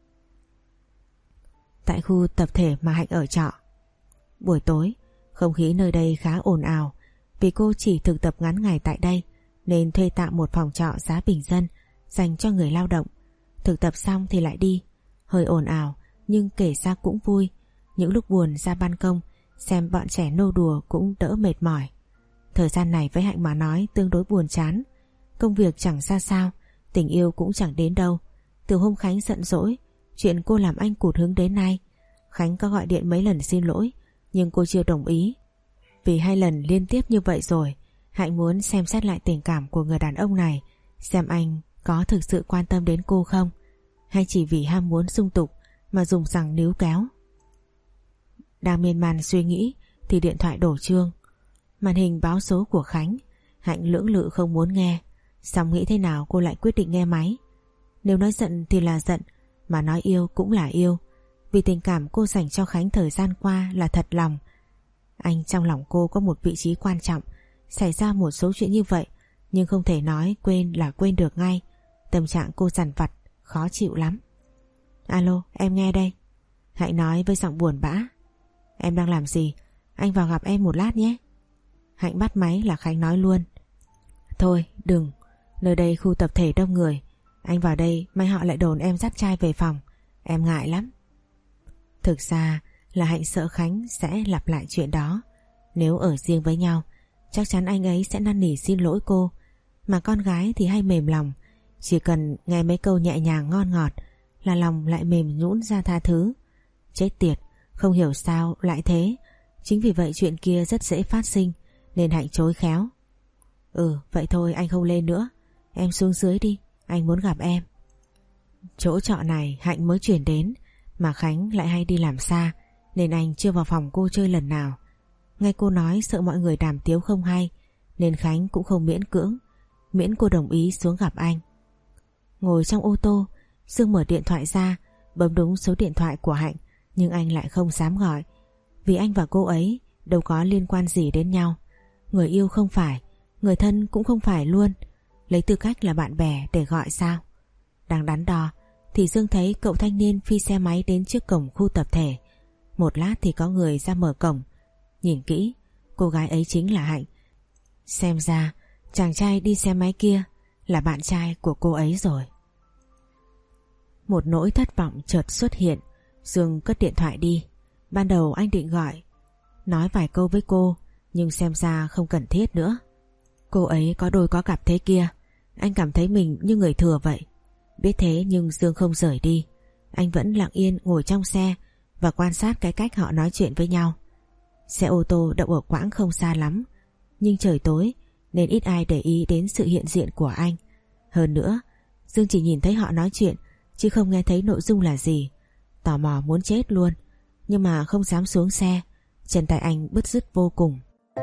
Tại khu tập thể mà Hạnh ở trọ, buổi tối không khí nơi đây khá ồn ào. Vì cô chỉ thực tập ngắn ngày tại đây nên thuê tạm một phòng trọ giá bình dân dành cho người lao động. Thực tập xong thì lại đi. Hơi ồn ào nhưng kể ra cũng vui. Những lúc buồn ra ban công xem bọn trẻ nô đùa cũng đỡ mệt mỏi. Thời gian này với Hạnh mà nói tương đối buồn chán. Công việc chẳng ra sao, tình yêu cũng chẳng đến đâu, Từ hôm Khánh giận dỗi chuyện cô làm anh cụt hứng đến nay, Khánh có gọi điện mấy lần xin lỗi nhưng cô chưa đồng ý. Vì hai lần liên tiếp như vậy rồi, Hạnh muốn xem xét lại tình cảm của người đàn ông này, xem anh có thực sự quan tâm đến cô không, hay chỉ vì ham muốn sung tục mà dùng rằng níu kéo. Đang miên man suy nghĩ thì điện thoại đổ chuông. Màn hình báo số của Khánh. Hạnh lưỡng lự không muốn nghe, xong nghĩ thế nào cô lại quyết định nghe máy. Nếu nói giận thì là giận, mà nói yêu cũng là yêu, vì tình cảm cô dành cho Khánh thời gian qua là thật lòng. Anh trong lòng cô có một vị trí quan trọng. Xảy ra một số chuyện như vậy, nhưng không thể nói quên là quên được ngay. Tâm trạng cô dằn vặt, khó chịu lắm. Alo, em nghe đây. Hạnh nói với giọng buồn bã. Em đang làm gì? Anh vào gặp em một lát nhé. Hạnh bắt máy là Khánh nói luôn. Thôi đừng, nơi đây khu tập thể đông người, anh vào đây mai họ lại đồn em dắt trai về phòng, em ngại lắm. Thực ra là Hạnh sợ Khánh sẽ lặp lại chuyện đó. Nếu ở riêng với nhau, chắc chắn anh ấy sẽ năn nỉ xin lỗi cô. Mà con gái thì hay mềm lòng, chỉ cần nghe mấy câu nhẹ nhàng ngon ngọt là lòng lại mềm nhũn ra tha thứ. Chết tiệt, không hiểu sao lại thế. Chính vì vậy chuyện kia rất dễ phát sinh, nên Hạnh chối khéo. Ừ, vậy thôi anh không lên nữa, em xuống dưới đi, anh muốn gặp em. Chỗ trọ này Hạnh mới chuyển đến, mà Khánh lại hay đi làm xa, nên anh chưa vào phòng cô chơi lần nào. Nghe cô nói sợ mọi người đàm tiếu không hay, nên Khánh cũng không miễn cưỡng, miễn cô đồng ý xuống gặp anh. Ngồi trong ô tô, Dương mở điện thoại ra, bấm đúng số điện thoại của Hạnh, nhưng anh lại không dám gọi, vì anh và cô ấy đâu có liên quan gì đến nhau. Người yêu không phải, người thân cũng không phải luôn, lấy tư cách là bạn bè để gọi sao? Đang đắn đo thì Dương thấy cậu thanh niên phi xe máy đến trước cổng khu tập thể. Một lát thì có người ra mở cổng. Nhìn kỹ, cô gái ấy chính là Hạnh. Xem ra chàng trai đi xe máy kia là bạn trai của cô ấy rồi. Một nỗi thất vọng chợt xuất hiện. Dương cất điện thoại đi. Ban đầu anh định gọi, nói vài câu với cô, nhưng xem ra không cần thiết nữa. Cô ấy có đôi có cặp thế kia, anh cảm thấy mình như người thừa vậy. Biết thế nhưng Dương không rời đi. Anh vẫn lặng yên ngồi trong xe và quan sát cái cách họ nói chuyện với nhau. Xe ô tô đậu ở quãng không xa lắm, nhưng trời tối nên ít ai để ý đến sự hiện diện của anh. Hơn nữa, Dương chỉ nhìn thấy họ nói chuyện chứ không nghe thấy nội dung là gì. Tò mò muốn chết luôn, nhưng mà không dám xuống xe. Chân tay anh bứt rứt vô cùng.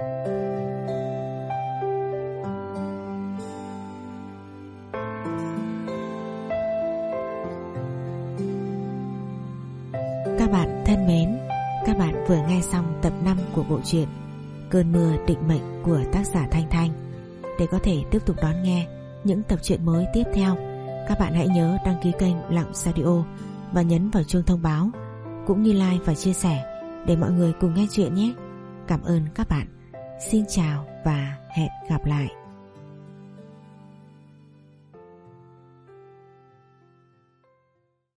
Các bạn thân mến, các bạn vừa nghe xong tập năm của bộ truyện Cơn mưa định mệnh của tác giả Thanh Thanh. Để có thể tiếp tục đón nghe những tập truyện mới tiếp theo, các bạn hãy nhớ đăng ký kênh Lặng Radio và nhấn vào chuông thông báo, cũng như like và chia sẻ để mọi người cùng nghe chuyện nhé. Cảm ơn các bạn. Xin chào và hẹn gặp lại.